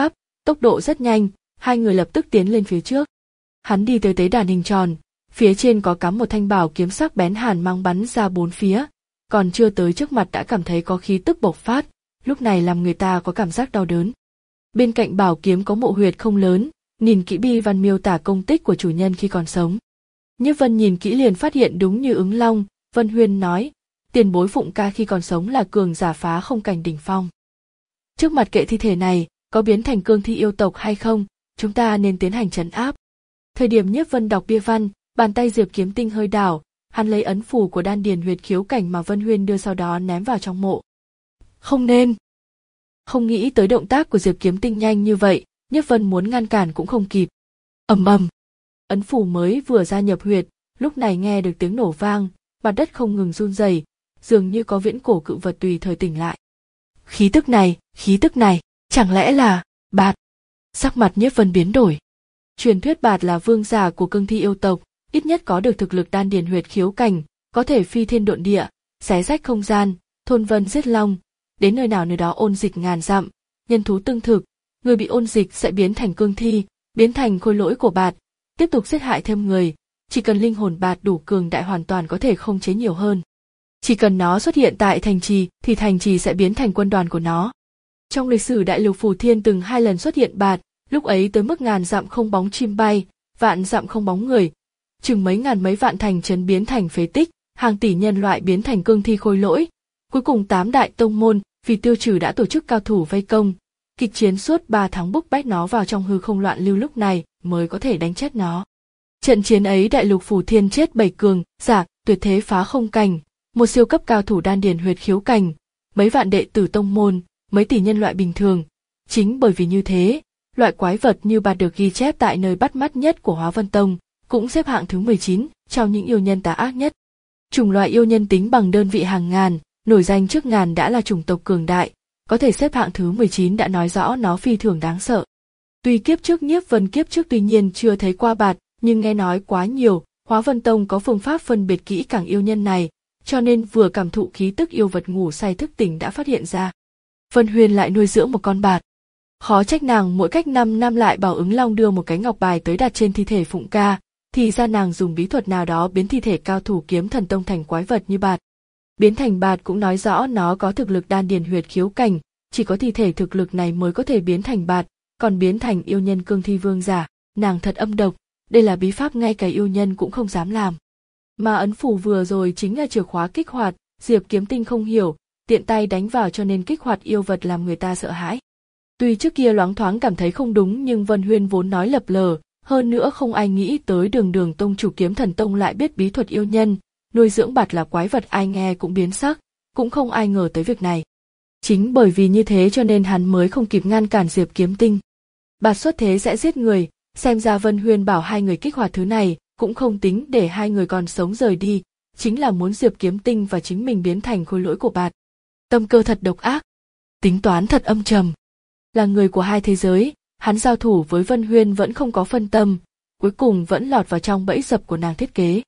[SPEAKER 1] tốc độ rất nhanh, hai người lập tức tiến lên phía trước. Hắn đi tới tế đàn hình tròn, phía trên có cắm một thanh bảo kiếm sắc bén hàn mang bắn ra bốn phía, còn chưa tới trước mặt đã cảm thấy có khí tức bộc phát, lúc này làm người ta có cảm giác đau đớn. Bên cạnh bảo kiếm có mộ huyệt không lớn, nhìn kỹ bi văn miêu tả công tích của chủ nhân khi còn sống. Nhiếp Vân nhìn kỹ liền phát hiện đúng như ứng long, Vân Huyên nói, tiền bối Phụng Ca khi còn sống là cường giả phá không cảnh đỉnh phong. Trước mặt kệ thi thể này, có biến thành cương thi yêu tộc hay không, chúng ta nên tiến hành trấn áp. Thời điểm Nhiếp Vân đọc bia văn, bàn tay Diệp Kiếm Tinh hơi đảo, hắn lấy ấn phù của đan điền huyệt khiếu cảnh mà Vân Huyên đưa sau đó ném vào trong mộ. Không nên. Không nghĩ tới động tác của Diệp Kiếm Tinh nhanh như vậy, Nhiếp Vân muốn ngăn cản cũng không kịp. Ầm ầm. Ấn phù mới vừa gia nhập huyệt, lúc này nghe được tiếng nổ vang, mặt đất không ngừng run rẩy, dường như có viễn cổ cự vật tùy thời tỉnh lại. Khí tức này, khí tức này, chẳng lẽ là Bạt? Sắc mặt Nhiếp Vân biến đổi. Truyền thuyết Bạt là vương giả của cương thi yêu tộc, ít nhất có được thực lực đan điền huyệt khiếu cảnh, có thể phi thiên độn địa, xé rách không gian, thôn vân giết long, đến nơi nào nơi đó ôn dịch ngàn dặm, nhân thú tương thực, người bị ôn dịch sẽ biến thành cương thi, biến thành khôi lỗi của Bạt, tiếp tục giết hại thêm người, chỉ cần linh hồn Bạt đủ cường đại hoàn toàn có thể khống chế nhiều hơn. Chỉ cần nó xuất hiện tại thành trì thì thành trì sẽ biến thành quân đoàn của nó. Trong lịch sử đại lục Phù Thiên từng hai lần xuất hiện Bạt, lúc ấy tới mức ngàn dặm không bóng chim bay, vạn dặm không bóng người, chừng mấy ngàn mấy vạn thành trấn biến thành phế tích, hàng tỷ nhân loại biến thành cương thi khôi lỗi. Cuối cùng tám đại tông môn vì tiêu trừ đã tổ chức cao thủ vây công, kịch chiến suốt ba tháng bức bách nó vào trong hư không loạn lưu, lúc này mới có thể đánh chết nó. Trận chiến ấy đại lục Phù Thiên chết bảy cường giả tuyệt thế phá không cảnh, một siêu cấp cao thủ đan điền huyệt khiếu cảnh, mấy vạn đệ tử tông môn, mấy tỷ nhân loại bình thường. Chính bởi vì như thế, loại quái vật như Bạt được ghi chép tại nơi bắt mắt nhất của Hóa Vân Tông, cũng xếp hạng thứ mười chín trong những yêu nhân tà ác nhất. Chủng loại yêu nhân tính bằng đơn vị hàng ngàn, nổi danh trước ngàn đã là chủng tộc cường đại, có thể xếp hạng thứ mười chín đã nói rõ nó phi thường đáng sợ. Tuy kiếp trước Nhiếp Vân kiếp trước tuy nhiên chưa thấy qua Bạt, nhưng nghe nói quá nhiều, Hóa Vân Tông có phương pháp phân biệt kỹ càng yêu nhân này, cho nên vừa cảm thụ khí tức yêu vật ngủ say thức tỉnh đã phát hiện ra. Vân Huyên lại nuôi dưỡng một con Bạt. Khó trách nàng mỗi cách năm năm lại bảo ứng long đưa một cái ngọc bài tới đặt trên thi thể Phụng Ca, thì ra nàng dùng bí thuật nào đó biến thi thể cao thủ kiếm thần tông thành quái vật như Bạt. Biến thành Bạt cũng nói rõ nó có thực lực đan điền huyệt khiếu cảnh, chỉ có thi thể thực lực này mới có thể biến thành Bạt, còn biến thành yêu nhân cương thi vương giả, nàng thật âm độc, đây là bí pháp ngay cả yêu nhân cũng không dám làm. Mà ấn phù vừa rồi chính là chìa khóa kích hoạt, Diệp Kiếm Tinh không hiểu, tiện tay đánh vào cho nên kích hoạt yêu vật làm người ta sợ hãi. Tuy trước kia loáng thoáng cảm thấy không đúng nhưng Vân Huyên vốn nói lập lờ, hơn nữa không ai nghĩ tới Đường Đường tông chủ Kiếm Thần Tông lại biết bí thuật yêu nhân, nuôi dưỡng Bạt là quái vật, ai nghe cũng biến sắc, cũng không ai ngờ tới việc này. Chính bởi vì như thế cho nên hắn mới không kịp ngăn cản Diệp Kiếm Tinh. Bạt xuất thế sẽ giết người, xem ra Vân Huyên bảo hai người kích hoạt thứ này, cũng không tính để hai người còn sống rời đi, chính là muốn Diệp Kiếm Tinh và chính mình biến thành khôi lỗi của Bạt. Tâm cơ thật độc ác, tính toán thật âm trầm. Là người của hai thế giới, hắn giao thủ với Vân Huyên vẫn không có phân tâm, cuối cùng vẫn lọt vào trong bẫy dập của nàng thiết kế.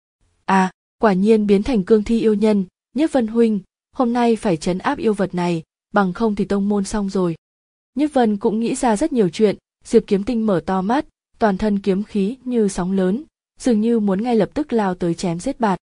[SPEAKER 1] À, quả nhiên biến thành cương thi yêu nhân, Nhiếp Vân huynh, hôm nay phải trấn áp yêu vật này, bằng không thì tông môn xong rồi. Nhiếp Vân cũng nghĩ ra rất nhiều chuyện, Diệp Kiếm Tinh mở to mắt, toàn thân kiếm khí như sóng lớn, dường như muốn ngay lập tức lao tới chém giết Bạt.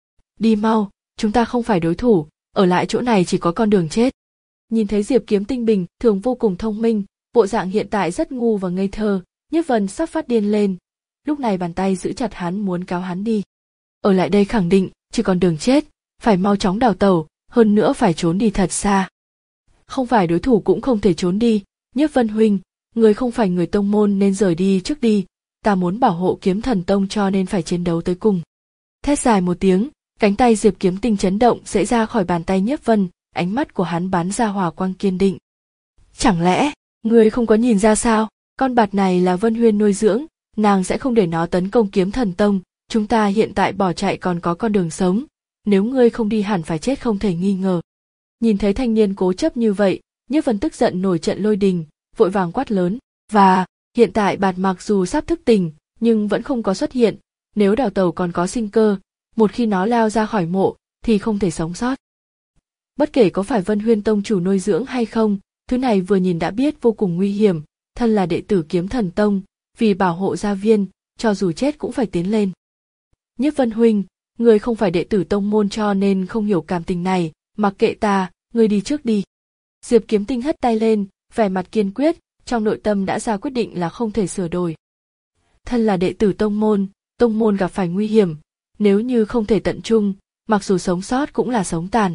[SPEAKER 1] Đi mau, chúng ta không phải đối thủ, ở lại chỗ này chỉ có con đường chết. Nhìn thấy Diệp Kiếm Tinh bình thường vô cùng thông minh, bộ dạng hiện tại rất ngu và ngây thơ, Nhiếp Vân sắp phát điên lên. Lúc này bàn tay giữ chặt hắn muốn cáo hắn đi. Ở lại đây khẳng định chỉ còn đường chết, phải mau chóng đào tẩu, hơn nữa phải trốn đi thật xa. Không phải đối thủ cũng không thể trốn đi, Nhiếp Vân huynh, người không phải người tông môn nên rời đi trước đi, ta muốn bảo hộ Kiếm Thần Tông cho nên phải chiến đấu tới cùng. Thét dài một tiếng, cánh tay Diệp Kiếm Tinh chấn động dễ ra khỏi bàn tay Nhiếp Vân, ánh mắt của hắn bắn ra hỏa quang kiên định. Chẳng lẽ, người không có nhìn ra sao, con Bạt này là Vân Huyên nuôi dưỡng, nàng sẽ không để nó tấn công Kiếm Thần Tông, chúng ta hiện tại bỏ chạy còn có con đường sống, nếu ngươi không đi hẳn phải chết không thể nghi ngờ. Nhìn thấy thanh niên cố chấp như vậy, Nhiếp Vân tức giận nổi trận lôi đình, vội vàng quát lớn, và hiện tại Bạt mặc dù sắp thức tỉnh, nhưng vẫn không có xuất hiện, nếu đào tẩu còn có sinh cơ, một khi nó lao ra khỏi mộ thì không thể sống sót. Bất kể có phải Vân Huyên tông chủ nuôi dưỡng hay không, thứ này vừa nhìn đã biết vô cùng nguy hiểm, thân là đệ tử Kiếm Thần Tông, vì bảo hộ gia viên, cho dù chết cũng phải tiến lên. Nhiếp Vân huynh, người không phải đệ tử tông môn cho nên không hiểu cảm tình này, mặc kệ ta, người đi trước đi. Diệp Kiếm Tinh hất tay lên, vẻ mặt kiên quyết, trong nội tâm đã ra quyết định là không thể sửa đổi. Thân là đệ tử tông môn, tông môn gặp phải nguy hiểm, nếu như không thể tận trung, mặc dù sống sót cũng là sống tàn.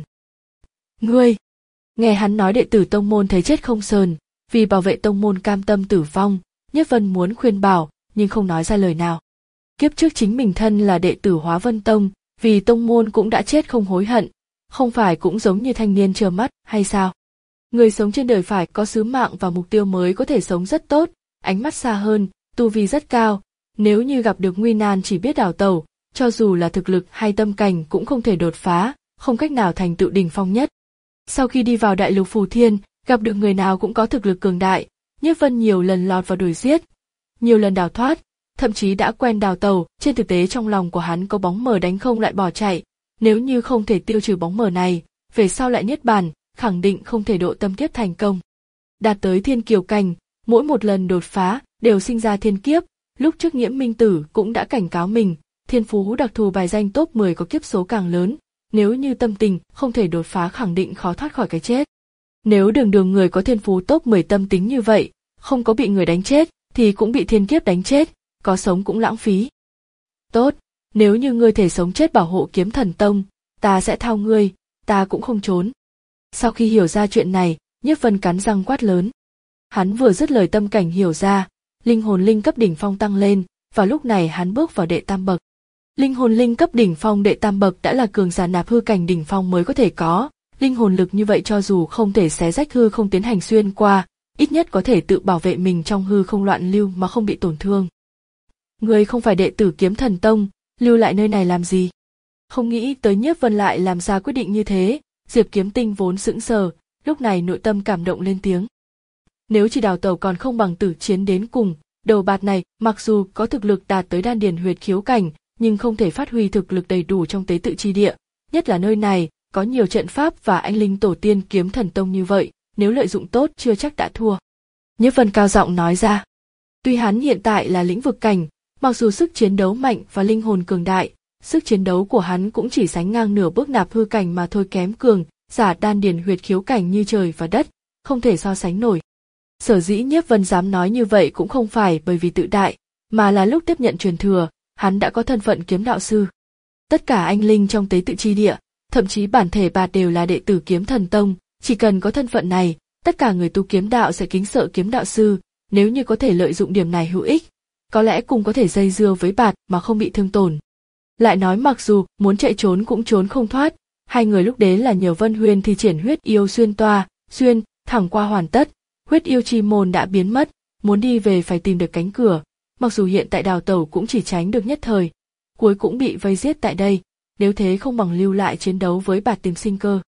[SPEAKER 1] Ngươi! Nghe hắn nói đệ tử tông môn thấy chết không sờn, vì bảo vệ tông môn cam tâm tử vong, Nhiếp Vân muốn khuyên bảo, nhưng không nói ra lời nào. Kiếp trước chính mình thân là đệ tử Hóa Vân Tông, vì tông môn cũng đã chết không hối hận, không phải cũng giống như thanh niên trơ mắt hay sao? Người sống trên đời phải có sứ mạng và mục tiêu mới có thể sống rất tốt, ánh mắt xa hơn, tu vi rất cao, nếu như gặp được nguy nan chỉ biết đảo tẩu, cho dù là thực lực hay tâm cảnh cũng không thể đột phá, không cách nào thành tựu đỉnh phong nhất. Sau khi đi vào đại lục Phù Thiên, gặp được người nào cũng có thực lực cường đại, Nhiếp Vân nhiều lần lọt vào đuổi giết, nhiều lần đào thoát, thậm chí đã quen đào tẩu, trên thực tế trong lòng của hắn có bóng mờ đánh không lại bỏ chạy, nếu như không thể tiêu trừ bóng mờ này, về sau lại niết bàn, khẳng định không thể độ tâm kiếp thành công. Đạt tới thiên kiều cảnh, mỗi một lần đột phá đều sinh ra thiên kiếp, lúc trước Nghiễm Minh Tử cũng đã cảnh cáo mình, thiên phú đặc thù bài danh top mười có kiếp số càng lớn, nếu như tâm tình không thể đột phá khẳng định khó thoát khỏi cái chết. Nếu đường đường người có thiên phú top mười tâm tính như vậy, không có bị người đánh chết, thì cũng bị thiên kiếp đánh chết, có sống cũng lãng phí. Tốt, nếu như ngươi thể sống chết bảo hộ Kiếm Thần Tông, ta sẽ thao ngươi, ta cũng không trốn. Sau khi hiểu ra chuyện này, Nhiếp Vân cắn răng quát lớn. Hắn vừa dứt lời tâm cảnh hiểu ra, linh hồn linh cấp đỉnh phong tăng lên, và lúc này hắn bước vào đệ tam bậc. Linh hồn linh cấp đỉnh phong đệ tam bậc đã là cường giả nạp hư cảnh đỉnh phong mới có thể có, linh hồn lực như vậy cho dù không thể xé rách hư không tiến hành xuyên qua, ít nhất có thể tự bảo vệ mình trong hư không loạn lưu mà không bị tổn thương. Ngươi không phải đệ tử Kiếm Thần Tông, lưu lại nơi này làm gì? Không nghĩ tới Nhiếp Vân lại làm ra quyết định như thế, Diệp Kiếm Tinh vốn sững sờ, lúc này nội tâm cảm động lên tiếng. Nếu chỉ đào tẩu còn không bằng tử chiến đến cùng, đầu bạt này mặc dù có thực lực đạt tới đan điền huyệt khiếu cảnh, nhưng không thể phát huy thực lực đầy đủ trong tế tự chi địa, nhất là nơi này có nhiều trận pháp và anh linh tổ tiên Kiếm Thần Tông như vậy, nếu lợi dụng tốt chưa chắc đã thua. Nhiếp Vân cao giọng nói ra. Tuy hắn hiện tại là lĩnh vực cảnh, mặc dù sức chiến đấu mạnh và linh hồn cường đại, sức chiến đấu của hắn cũng chỉ sánh ngang nửa bước nạp hư cảnh mà thôi, kém cường, giả đan điền huyệt khiếu cảnh như trời và đất, không thể so sánh nổi. Sở dĩ Nhiếp Vân dám nói như vậy cũng không phải bởi vì tự đại, mà là lúc tiếp nhận truyền thừa, hắn đã có thân phận kiếm đạo sư. Tất cả anh linh trong tế tự chi địa, thậm chí bản thể bạt đều là đệ tử Kiếm Thần Tông, chỉ cần có thân phận này, tất cả người tu kiếm đạo sẽ kính sợ kiếm đạo sư, nếu như có thể lợi dụng điểm này hữu ích, có lẽ cùng có thể dây dưa với bạt mà không bị thương tổn. Lại nói mặc dù muốn chạy trốn cũng trốn không thoát, hai người lúc đến là nhờ Vân Huyên thi triển huyết yêu xuyên toa, xuyên, thẳng qua hoàn tất, huyết yêu chi môn đã biến mất, muốn đi về phải tìm được cánh cửa, mặc dù hiện tại đào tẩu cũng chỉ tránh được nhất thời, cuối cũng bị vây giết tại đây, nếu thế không bằng lưu lại chiến đấu với bạt tìm sinh cơ.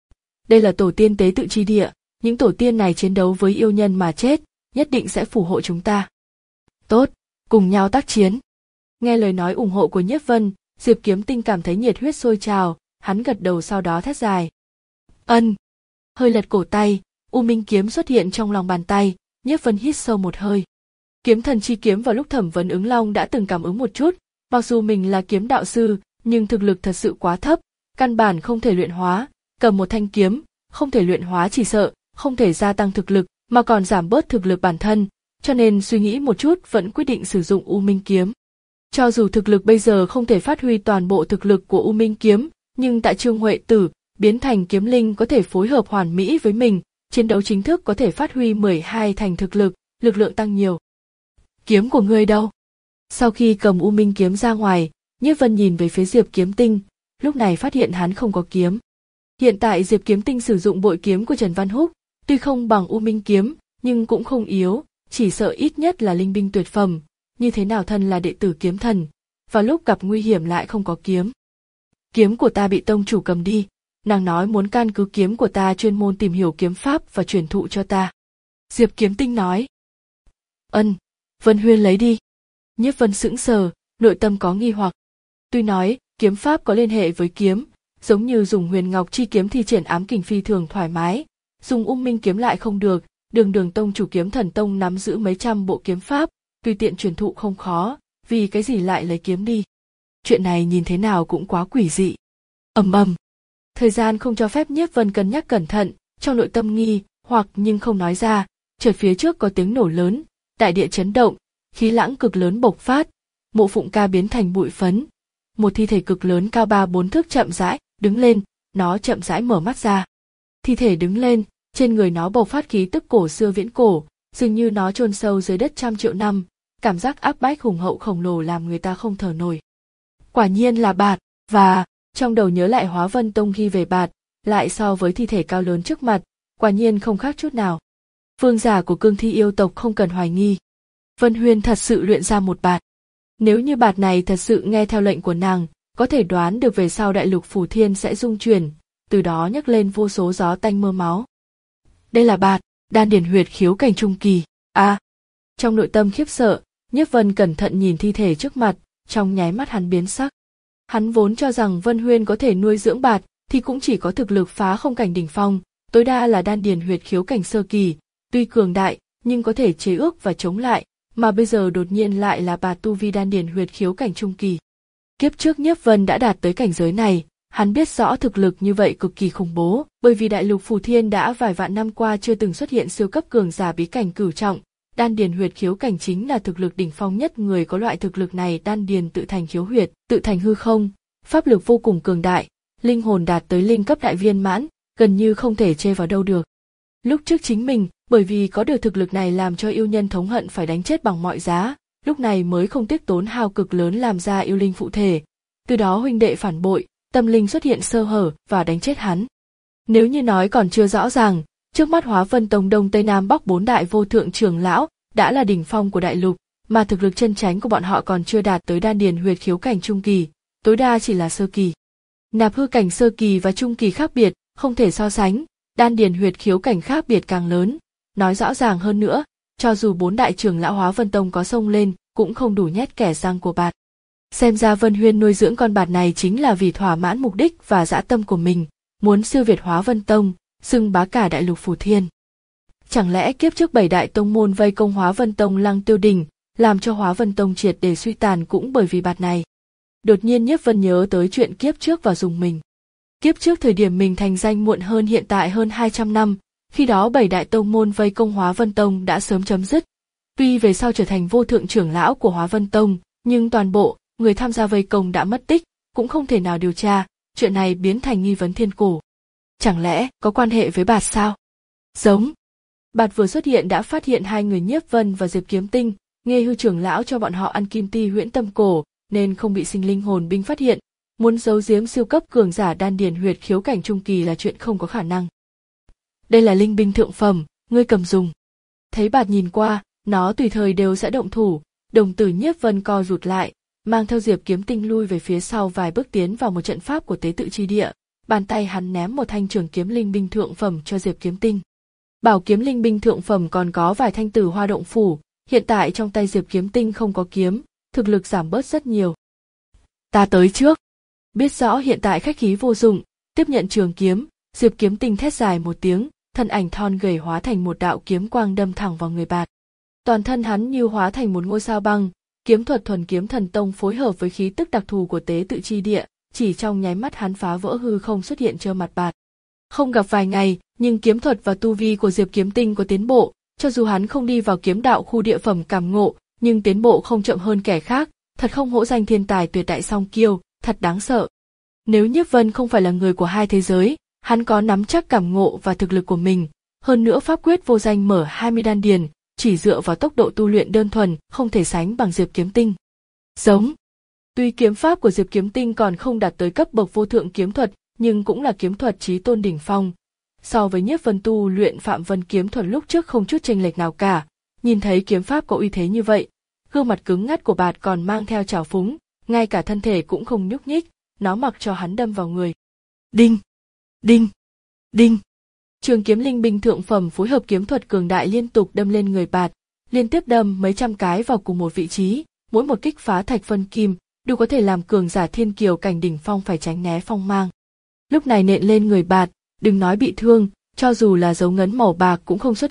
[SPEAKER 1] Đây là tổ tiên tế tự chi địa, những tổ tiên này chiến đấu với yêu nhân mà chết, nhất định sẽ phù hộ chúng ta. Tốt, cùng nhau tác chiến. Nghe lời nói ủng hộ của Nhiếp Vân, Diệp Kiếm Tinh cảm thấy nhiệt huyết sôi trào, hắn gật đầu sau đó thét dài. Ân. Hơi lật cổ tay, U Minh kiếm xuất hiện trong lòng bàn tay, Nhiếp Vân hít sâu một hơi. Kiếm thần chi kiếm vào lúc thẩm vấn ứng long đã từng cảm ứng một chút, mặc dù mình là kiếm đạo sư, nhưng thực lực thật sự quá thấp, căn bản không thể luyện hóa, cầm một thanh kiếm, không thể luyện hóa chỉ sợ, không thể gia tăng thực lực, mà còn giảm bớt thực lực bản thân, cho nên suy nghĩ một chút vẫn quyết định sử dụng U Minh kiếm. Cho dù thực lực bây giờ không thể phát huy toàn bộ thực lực của U Minh kiếm, nhưng tại Trương Huệ Tử, biến thành kiếm linh có thể phối hợp hoàn mỹ với mình, chiến đấu chính thức có thể phát huy mười hai thành thực lực, lực lượng tăng nhiều. Kiếm của ngươi đâu? Sau khi cầm U Minh kiếm ra ngoài, Nhiếp Vân nhìn về phía Diệp Kiếm Tinh, lúc này phát hiện hắn không có kiếm. Hiện tại Diệp Kiếm Tinh sử dụng bội kiếm của Trần Văn Húc, tuy không bằng U Minh kiếm, nhưng cũng không yếu, chỉ sợ ít nhất là linh binh tuyệt phẩm, như thế nào thân là đệ tử kiếm thần, và lúc gặp nguy hiểm lại không có kiếm. Kiếm của ta bị tông chủ cầm đi, nàng nói muốn căn cứ kiếm của ta chuyên môn tìm hiểu kiếm pháp và truyền thụ cho ta. Diệp Kiếm Tinh nói. Ân, Vân Huyên lấy đi. Nhiếp Vân sững sờ, nội tâm có nghi hoặc. Tuy nói, kiếm pháp có liên hệ với kiếm, giống như dùng huyền ngọc chi kiếm thi triển ám kình phi thường thoải mái, dùng U Minh kiếm lại không được, Đường Đường tông chủ Kiếm Thần Tông nắm giữ mấy trăm bộ kiếm pháp, tùy tiện truyền thụ không khó, vì cái gì lại lấy kiếm đi? Chuyện này nhìn thế nào cũng quá quỷ dị. Ầm ầm. Thời gian không cho phép Nhiếp Vân cân nhắc cẩn thận, trong nội tâm nghi hoặc nhưng không nói ra, chợt phía trước có tiếng nổ lớn, đại địa chấn động, khí lãng cực lớn bộc phát, Mộ Phụng Ca biến thành bụi phấn. Một thi thể cực lớn cao ba bốn thước chậm rãi đứng lên, nó chậm rãi mở mắt ra. Thi thể đứng lên, trên người nó bộc phát khí tức cổ xưa viễn cổ, dường như nó chôn sâu dưới đất trăm triệu năm, cảm giác áp bách hùng hậu khổng lồ làm người ta không thở nổi. Quả nhiên là Bạt, và trong đầu nhớ lại Hóa Vân Tông ghi về Bạt, lại so với thi thể cao lớn trước mặt, quả nhiên không khác chút nào. Vương giả của cương thi yêu tộc không cần hoài nghi. Vân Huyên thật sự luyện ra một Bạt. Nếu như Bạt này thật sự nghe theo lệnh của nàng, có thể đoán được về sau đại lục Phủ Thiên sẽ rung chuyển, từ đó nhấc lên vô số gió tanh mưa máu. Đây là Bạt, đan điền huyệt khiếu cảnh trung kỳ. A. À, trong nội tâm khiếp sợ, Nhiếp Vân cẩn thận nhìn thi thể trước mặt, trong nháy mắt hắn biến sắc. Hắn vốn cho rằng Vân Huyên có thể nuôi dưỡng Bạt, thì cũng chỉ có thực lực phá không cảnh đỉnh phong, tối đa là đan điền huyệt khiếu cảnh sơ kỳ, tuy cường đại, nhưng có thể chế ước và chống lại, mà bây giờ đột nhiên lại là Bạt tu vi đan điền huyệt khiếu cảnh trung kỳ. Kiếp trước Nhiếp Vân đã đạt tới cảnh giới này, hắn biết rõ thực lực như vậy cực kỳ khủng bố, bởi vì đại lục Phù Thiên đã vài vạn năm qua chưa từng xuất hiện siêu cấp cường giả bí cảnh cửu trọng, đan điền huyệt khiếu cảnh chính là thực lực đỉnh phong nhất, người có loại thực lực này đan điền tự thành khiếu huyệt, tự thành hư không, pháp lực vô cùng cường đại, linh hồn đạt tới linh cấp đại viên mãn, gần như không thể chê vào đâu được. Lúc trước chính mình, bởi vì có được thực lực này làm cho yêu nhân thống hận phải đánh chết bằng mọi giá, lúc này mới không tiếc tốn hao cực lớn làm ra yêu linh phụ thể, từ đó huynh đệ phản bội, tâm linh xuất hiện sơ hở và đánh chết hắn. Nếu như nói còn chưa rõ ràng, trước mắt Hóa Vân Tông Đông Tây Nam Bắc bốn đại vô thượng trưởng lão đã là đỉnh phong của đại lục, mà thực lực chân chánh của bọn họ còn chưa đạt tới đan điền huyệt khiếu cảnh trung kỳ, tối đa chỉ là sơ kỳ. Nạp hư cảnh sơ kỳ và trung kỳ khác biệt, không thể so sánh, đan điền huyệt khiếu cảnh khác biệt càng lớn. Nói rõ ràng hơn nữa, cho dù bốn đại trưởng lão Hóa Vân Tông có xông lên, cũng không đủ nhét kẻ răng của Bạt. Xem ra Vân Huyên nuôi dưỡng con Bạt này chính là vì thỏa mãn mục đích và dã tâm của mình, muốn siêu việt Hóa Vân Tông, xưng bá cả đại lục Phù Thiên. Chẳng lẽ kiếp trước bảy đại tông môn vây công Hóa Vân Tông Lăng Tiêu Đỉnh, làm cho Hóa Vân Tông triệt để suy tàn cũng bởi vì Bạt này? Đột nhiên Nhiếp Vân nhớ tới chuyện kiếp trước và dùng mình. Kiếp trước thời điểm mình thành danh muộn hơn hiện tại hơn hai trăm năm, khi đó bảy đại tông môn vây công Hóa Vân Tông đã sớm chấm dứt. Tuy về sau trở thành vô thượng trưởng lão của Hóa Vân Tông, nhưng toàn bộ người tham gia vây công đã mất tích, cũng không thể nào điều tra, chuyện này biến thành nghi vấn thiên cổ. Chẳng lẽ có quan hệ với Bạt sao? Giống. Bạt vừa xuất hiện đã phát hiện hai người Nhiếp Vân và Diệp Kiếm Tinh, nghe hư trưởng lão cho bọn họ ăn kim ti huyễn tâm cổ, nên không bị sinh linh hồn binh phát hiện. Muốn giấu giếm siêu cấp cường giả đan điền huyệt khiếu cảnh trung kỳ là chuyện không có khả năng. Đây là linh binh thượng phẩm, ngươi cầm dùng. Thấy Bạt nhìn qua, nó tùy thời đều sẽ động thủ, đồng tử Nhiếp Vân co rụt lại, mang theo Diệp Kiếm Tinh lui về phía sau vài bước tiến vào một trận pháp của tế tự chi địa, bàn tay hắn ném một thanh trường kiếm linh binh thượng phẩm cho Diệp Kiếm Tinh. Bảo kiếm linh binh thượng phẩm còn có vài thanh Tử Hoa Động Phủ, hiện tại trong tay Diệp Kiếm Tinh không có kiếm, thực lực giảm bớt rất nhiều. Ta tới trước. Biết rõ hiện tại khách khí vô dụng, tiếp nhận trường kiếm, Diệp Kiếm Tinh thét dài một tiếng, thân ảnh thon gầy hóa thành một đạo kiếm quang đâm thẳng vào người Bạt. Toàn thân hắn như hóa thành một ngôi sao băng, kiếm thuật thuần kiếm thần tông phối hợp với khí tức đặc thù của tế tự chi địa, chỉ trong nháy mắt hắn phá vỡ hư không xuất hiện trơ mặt Bạt. Không gặp vài ngày, nhưng kiếm thuật và tu vi của Diệp Kiếm Tinh có tiến bộ, cho dù hắn không đi vào kiếm đạo khu địa phẩm cảm ngộ, nhưng tiến bộ không chậm hơn kẻ khác, thật không hổ danh thiên tài tuyệt đại song kiêu, thật đáng sợ. Nếu Nhiếp Vân không phải là người của hai thế giới, hắn có nắm chắc cảm ngộ và thực lực của mình, hơn nữa pháp quyết vô danh mở hai mươi đan điền, chỉ dựa vào tốc độ tu luyện đơn thuần, không thể sánh bằng Diệp Kiếm Tinh. Giống. Tuy kiếm pháp của Diệp Kiếm Tinh còn không đạt tới cấp bậc vô thượng kiếm thuật, nhưng cũng là kiếm thuật chí tôn đỉnh phong. So với Nhiếp Vân tu luyện Phạm Vân kiếm thuật lúc trước không chút chênh lệch nào cả, nhìn thấy kiếm pháp có uy thế như vậy, gương mặt cứng ngắt của Bạt còn mang theo trào phúng, ngay cả thân thể cũng không nhúc nhích, nó mặc cho hắn đâm vào người. Đinh, đinh, đinh. Trường kiếm linh binh thượng phẩm phối hợp kiếm thuật cường đại liên tục đâm lên người Bạt, liên tiếp đâm mấy trăm cái vào cùng một vị trí, mỗi một kích phá thạch phân kim, đủ có thể làm cường giả thiên kiều cảnh đỉnh phong phải tránh né phong mang. Lúc này nện lên người Bạt, đừng nói bị thương, cho dù là dấu ngấn màu bạc cũng không xuất hiện,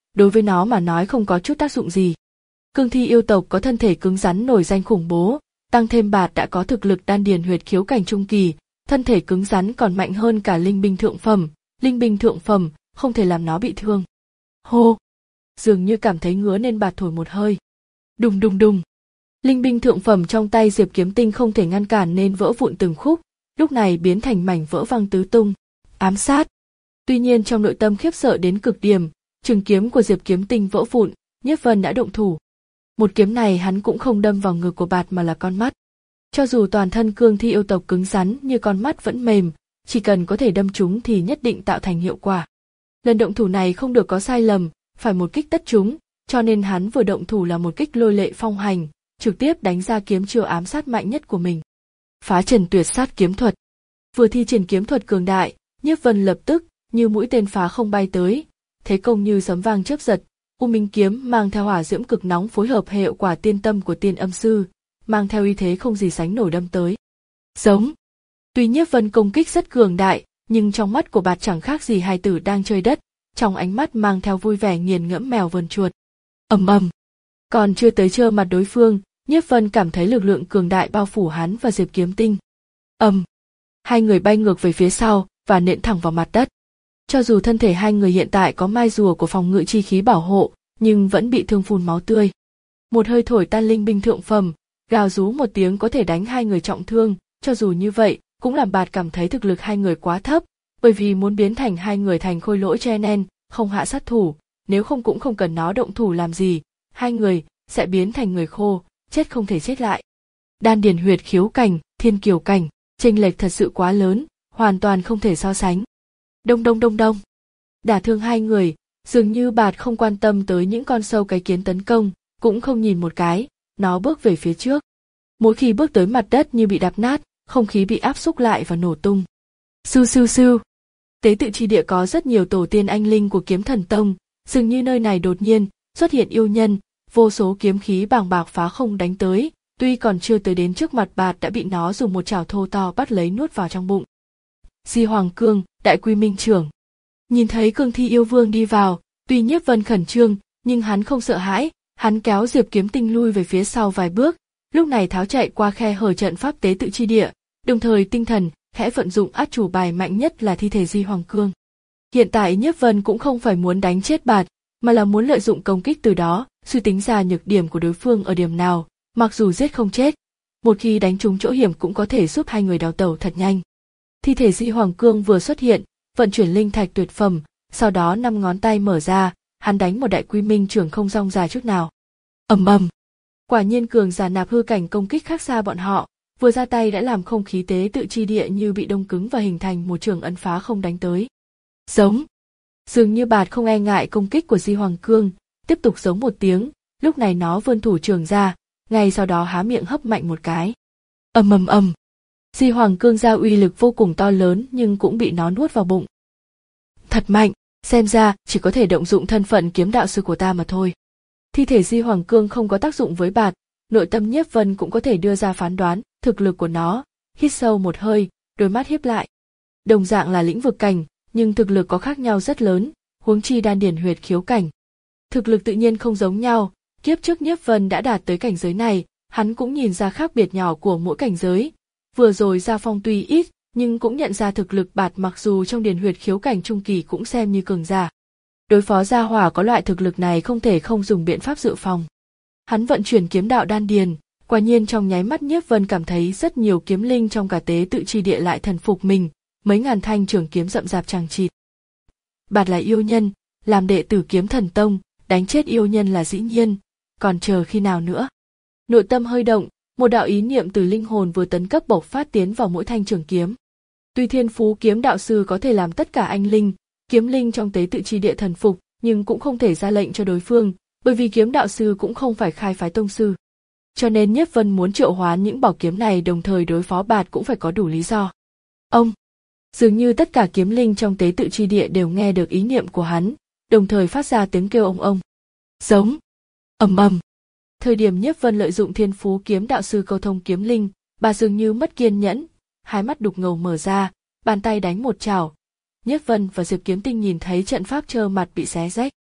[SPEAKER 1] đối với nó mà nói không có chút tác dụng gì. Cương thi yêu tộc có thân thể cứng rắn nổi danh khủng bố, tăng thêm Bạt đã có thực lực đan điền huyệt khiếu cảnh trung kỳ, thân thể cứng rắn còn mạnh hơn cả linh binh thượng phẩm, linh binh thượng phẩm không thể làm nó bị thương. Hô! Dường như cảm thấy ngứa nên Bạt thổi một hơi. Đùng đùng đùng! Linh binh thượng phẩm trong tay Diệp Kiếm Tinh không thể ngăn cản nên vỡ vụn từng khúc, lúc này biến thành mảnh vỡ văng tứ tung. Ám sát! Tuy nhiên trong nội tâm khiếp sợ đến cực điểm, trường kiếm của Diệp Kiếm Tinh vỡ vụn, Nhiếp Vân đã động thủ. Một kiếm này hắn cũng không đâm vào ngực của Bạt mà là con mắt. Cho dù toàn thân cương thi yêu tộc cứng rắn như con mắt vẫn mềm, chỉ cần có thể đâm chúng thì nhất định tạo thành hiệu quả. Lần động thủ này không được có sai lầm, phải một kích tất chúng, cho nên hắn vừa động thủ là một kích lôi lệ phong hành, trực tiếp đánh ra kiếm chiêu ám sát mạnh nhất của mình. Phá trần tuyệt sát kiếm thuật. Vừa thi triển kiếm thuật cường đại, Nhiếp Vân lập tức như mũi tên phá không bay tới, thế công như sấm vang chớp giật. U Minh kiếm mang theo hỏa diễm cực nóng phối hợp hệ hiệu quả tiên tâm của tiên âm sư, mang theo uy thế không gì sánh nổi đâm tới. Giống. Tuy Nhiếp Vân công kích rất cường đại, nhưng trong mắt của Bạt chẳng khác gì hài tử đang chơi đất, trong ánh mắt mang theo vui vẻ nghiền ngẫm mèo vờn chuột. Ầm ầm. Còn chưa tới trơ mặt đối phương, Nhiếp Vân cảm thấy lực lượng cường đại bao phủ hắn và Diệp Kiếm Tinh. Ầm. Hai người bay ngược về phía sau và nện thẳng vào mặt đất. Cho dù thân thể hai người hiện tại có mai rùa của phòng ngự chi khí bảo hộ, nhưng vẫn bị thương phun máu tươi. Một hơi thổi tan linh binh thượng phẩm, gào rú một tiếng có thể đánh hai người trọng thương, cho dù như vậy, cũng làm Bạt cảm thấy thực lực hai người quá thấp, bởi vì muốn biến thành hai người thành khôi lỗi che nen, không hạ sát thủ, nếu không cũng không cần nó động thủ làm gì, hai người sẽ biến thành người khô, chết không thể chết lại. Đan điền huyệt khiếu cảnh, thiên kiều cảnh, chênh lệch thật sự quá lớn, hoàn toàn không thể so sánh. Đông đông đông đông. Đả thương hai người, dường như Bạt không quan tâm tới những con sâu cái kiến tấn công, cũng không nhìn một cái, nó bước về phía trước. Mỗi khi bước tới mặt đất như bị đạp nát, không khí bị áp xúc lại và nổ tung. Sưu sưu sưu. Tế tự chi địa có rất nhiều tổ tiên anh linh của Kiếm Thần Tông, dường như nơi này đột nhiên xuất hiện yêu nhân, vô số kiếm khí bàng bạc phá không đánh tới, tuy còn chưa tới đến trước mặt Bạt đã bị nó dùng một chảo thô to bắt lấy nuốt vào trong bụng. Di Hoàng Cương, Đại Quy Minh Trưởng. Nhìn thấy cương thi yêu vương đi vào, tuy Nhiếp Vân khẩn trương, nhưng hắn không sợ hãi, hắn kéo Diệp Kiếm Tinh lui về phía sau vài bước, lúc này tháo chạy qua khe hở trận pháp tế tự chi địa, đồng thời tinh thần khẽ vận dụng át chủ bài mạnh nhất là thi thể Di Hoàng Cương. Hiện tại Nhiếp Vân cũng không phải muốn đánh chết Bạt, mà là muốn lợi dụng công kích từ đó, suy tính ra nhược điểm của đối phương ở điểm nào, mặc dù giết không chết, một khi đánh trúng chỗ hiểm cũng có thể giúp hai người đào tẩu thật nhanh. Thi thể Di Hoàng Cương vừa xuất hiện, vận chuyển linh thạch tuyệt phẩm, sau đó năm ngón tay mở ra, hắn đánh một đại quy minh trưởng không rong dài chút nào. Ầm ầm. Quả nhiên cường giả nạp hư cảnh công kích khác xa bọn họ, vừa ra tay đã làm không khí tế tự chi địa như bị đông cứng và hình thành một trường ấn phá không đánh tới. Giống. Dường như Bạt không e ngại công kích của Di Hoàng Cương, tiếp tục giống một tiếng, lúc này nó vươn thủ trường ra, ngay sau đó há miệng hấp mạnh một cái. Ầm ầm ầm. Di Hoàng Cương ra uy lực vô cùng to lớn nhưng cũng bị nó nuốt vào bụng. Thật mạnh, xem ra chỉ có thể động dụng thân phận kiếm đạo sư của ta mà thôi. Thi thể Di Hoàng Cương không có tác dụng với Bạt, nội tâm Nhiếp Vân cũng có thể đưa ra phán đoán thực lực của nó, hít sâu một hơi, đôi mắt híp lại. Đồng dạng là lĩnh vực cảnh, nhưng thực lực có khác nhau rất lớn, huống chi đan điền huyệt khiếu cảnh. Thực lực tự nhiên không giống nhau, kiếp trước Nhiếp Vân đã đạt tới cảnh giới này, hắn cũng nhìn ra khác biệt nhỏ của mỗi cảnh giới. Vừa rồi Gia Phong tuy ít, nhưng cũng nhận ra thực lực Bạt mặc dù trong điền huyệt khiếu cảnh trung kỳ cũng xem như cường giả. Đối phó gia hỏa có loại thực lực này không thể không dùng biện pháp dự phòng. Hắn vận chuyển kiếm đạo đan điền, quả nhiên trong nháy mắt Nhiếp Vân cảm thấy rất nhiều kiếm linh trong cả tế tự chi địa lại thần phục mình, mấy ngàn thanh trường kiếm rậm rạp chằng chịt. Bạt là yêu nhân, làm đệ tử Kiếm Thần Tông, đánh chết yêu nhân là dĩ nhiên, còn chờ khi nào nữa. Nội tâm hơi động, một đạo ý niệm từ linh hồn vừa tấn cấp bộc phát tiến vào mỗi thanh trường kiếm. Tuy thiên phú kiếm đạo sư có thể làm tất cả anh linh, kiếm linh trong tế tự chi địa thần phục, nhưng cũng không thể ra lệnh cho đối phương, bởi vì kiếm đạo sư cũng không phải khai phái tông sư. Cho nên Nhiếp Vân muốn triệu hoán những bảo kiếm này đồng thời đối phó Bạt cũng phải có đủ lý do. Ông, dường như tất cả kiếm linh trong tế tự chi địa đều nghe được ý niệm của hắn, đồng thời phát ra tiếng kêu ông ông. Giống. Ầm ầm. Thời điểm Nhiếp Vân lợi dụng thiên phú kiếm đạo sư câu thông kiếm linh, bà dường như mất kiên nhẫn, hai mắt đục ngầu mở ra, bàn tay đánh một chảo. Nhiếp Vân và Diệp Kiếm Tinh nhìn thấy trận pháp trơ mặt bị xé rách.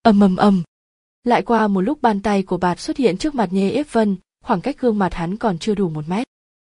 [SPEAKER 1] Ầm ầm ầm. Lại qua một lúc bàn tay của Bạt xuất hiện trước mặt Nhiếp Vân, khoảng cách gương mặt hắn còn chưa đủ một mét.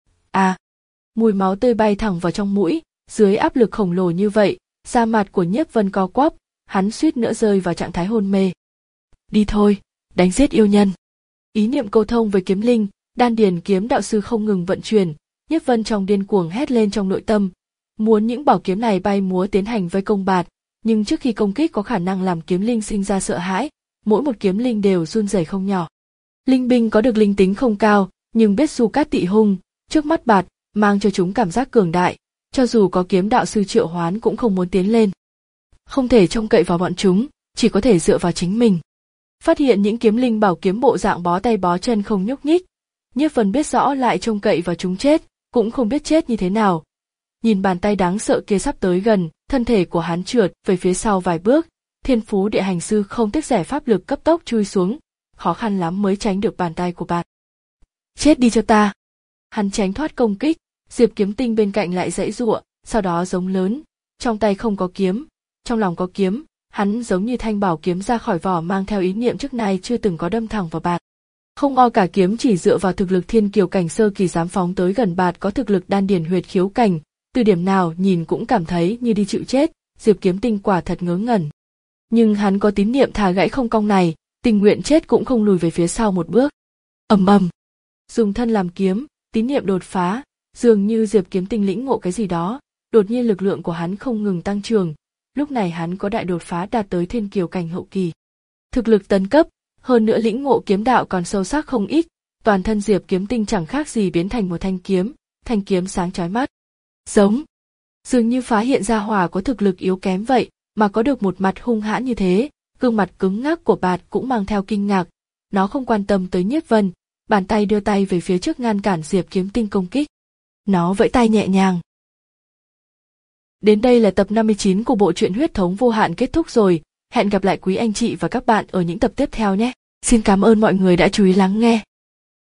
[SPEAKER 1] À, mùi máu tươi bay thẳng vào trong mũi, dưới áp lực khổng lồ như vậy, da mặt của Nhiếp Vân co quắp, hắn suýt nữa rơi vào trạng thái hôn mê. Đi thôi, đánh giết yêu nhân. Ý niệm câu thông với kiếm linh, đan điền kiếm đạo sư không ngừng vận chuyển, Nhiếp Vân trong điên cuồng hét lên trong nội tâm, muốn những bảo kiếm này bay múa tiến hành vây công Bạt, nhưng trước khi công kích có khả năng làm kiếm linh sinh ra sợ hãi, mỗi một kiếm linh đều run rẩy không nhỏ. Linh binh có được linh tính không cao, nhưng biết du cát tị hung, trước mắt Bạt mang cho chúng cảm giác cường đại, cho dù có kiếm đạo sư triệu hoán cũng không muốn tiến lên. Không thể trông cậy vào bọn chúng, chỉ có thể dựa vào chính mình. Phát hiện những kiếm linh bảo kiếm bộ dạng bó tay bó chân không nhúc nhích, Nhiếp Vân biết rõ lại trông cậy vào chúng chết, cũng không biết chết như thế nào. Nhìn bàn tay đáng sợ kia sắp tới gần, thân thể của hắn trượt về phía sau vài bước, Thiên Phú Địa Hành Sư không tiếc rẻ pháp lực cấp tốc chui xuống, khó khăn lắm mới tránh được bàn tay của Bạt. Chết đi cho ta! Hắn tránh thoát công kích, Diệp Kiếm Tinh bên cạnh lại giãy giụa, sau đó giống lớn, trong tay không có kiếm, trong lòng có kiếm, hắn giống như thanh bảo kiếm ra khỏi vỏ mang theo ý niệm trước nay chưa từng có đâm thẳng vào Bạt. Không o cả kiếm chỉ dựa vào thực lực thiên kiều cảnh sơ kỳ dám phóng tới gần Bạt có thực lực đan điền huyệt khiếu cảnh, từ điểm nào nhìn cũng cảm thấy như đi chịu chết, Diệp Kiếm Tinh quả thật ngớ ngẩn. Nhưng hắn có tín niệm thà gãy không cong này, tình nguyện chết cũng không lùi về phía sau một bước. Ầm ầm, dùng thân làm kiếm, tín niệm đột phá, dường như Diệp Kiếm Tinh lĩnh ngộ cái gì đó, đột nhiên lực lượng của hắn không ngừng tăng trưởng, lúc này hắn có đại đột phá đạt tới thiên kiều cảnh hậu kỳ. Thực lực tấn cấp, hơn nữa lĩnh ngộ kiếm đạo còn sâu sắc không ít, toàn thân Diệp Kiếm Tinh chẳng khác gì biến thành một thanh kiếm, thanh kiếm sáng chói mắt. Giống, dường như phá hiện ra hỏa có thực lực yếu kém vậy, mà có được một mặt hung hãn như thế, gương mặt cứng ngắc của Bạt cũng mang theo kinh ngạc, nó không quan tâm tới Nhiếp Vân, bàn tay đưa tay về phía trước ngăn cản Diệp Kiếm Tinh công kích. Nó vẫy tay nhẹ nhàng. Đến đây là tập năm mươi chín của bộ truyện Huyết Thống Vô Hạn kết thúc rồi, hẹn gặp lại quý anh chị và các bạn ở những tập tiếp theo nhé. Xin cảm ơn mọi người đã chú ý lắng nghe.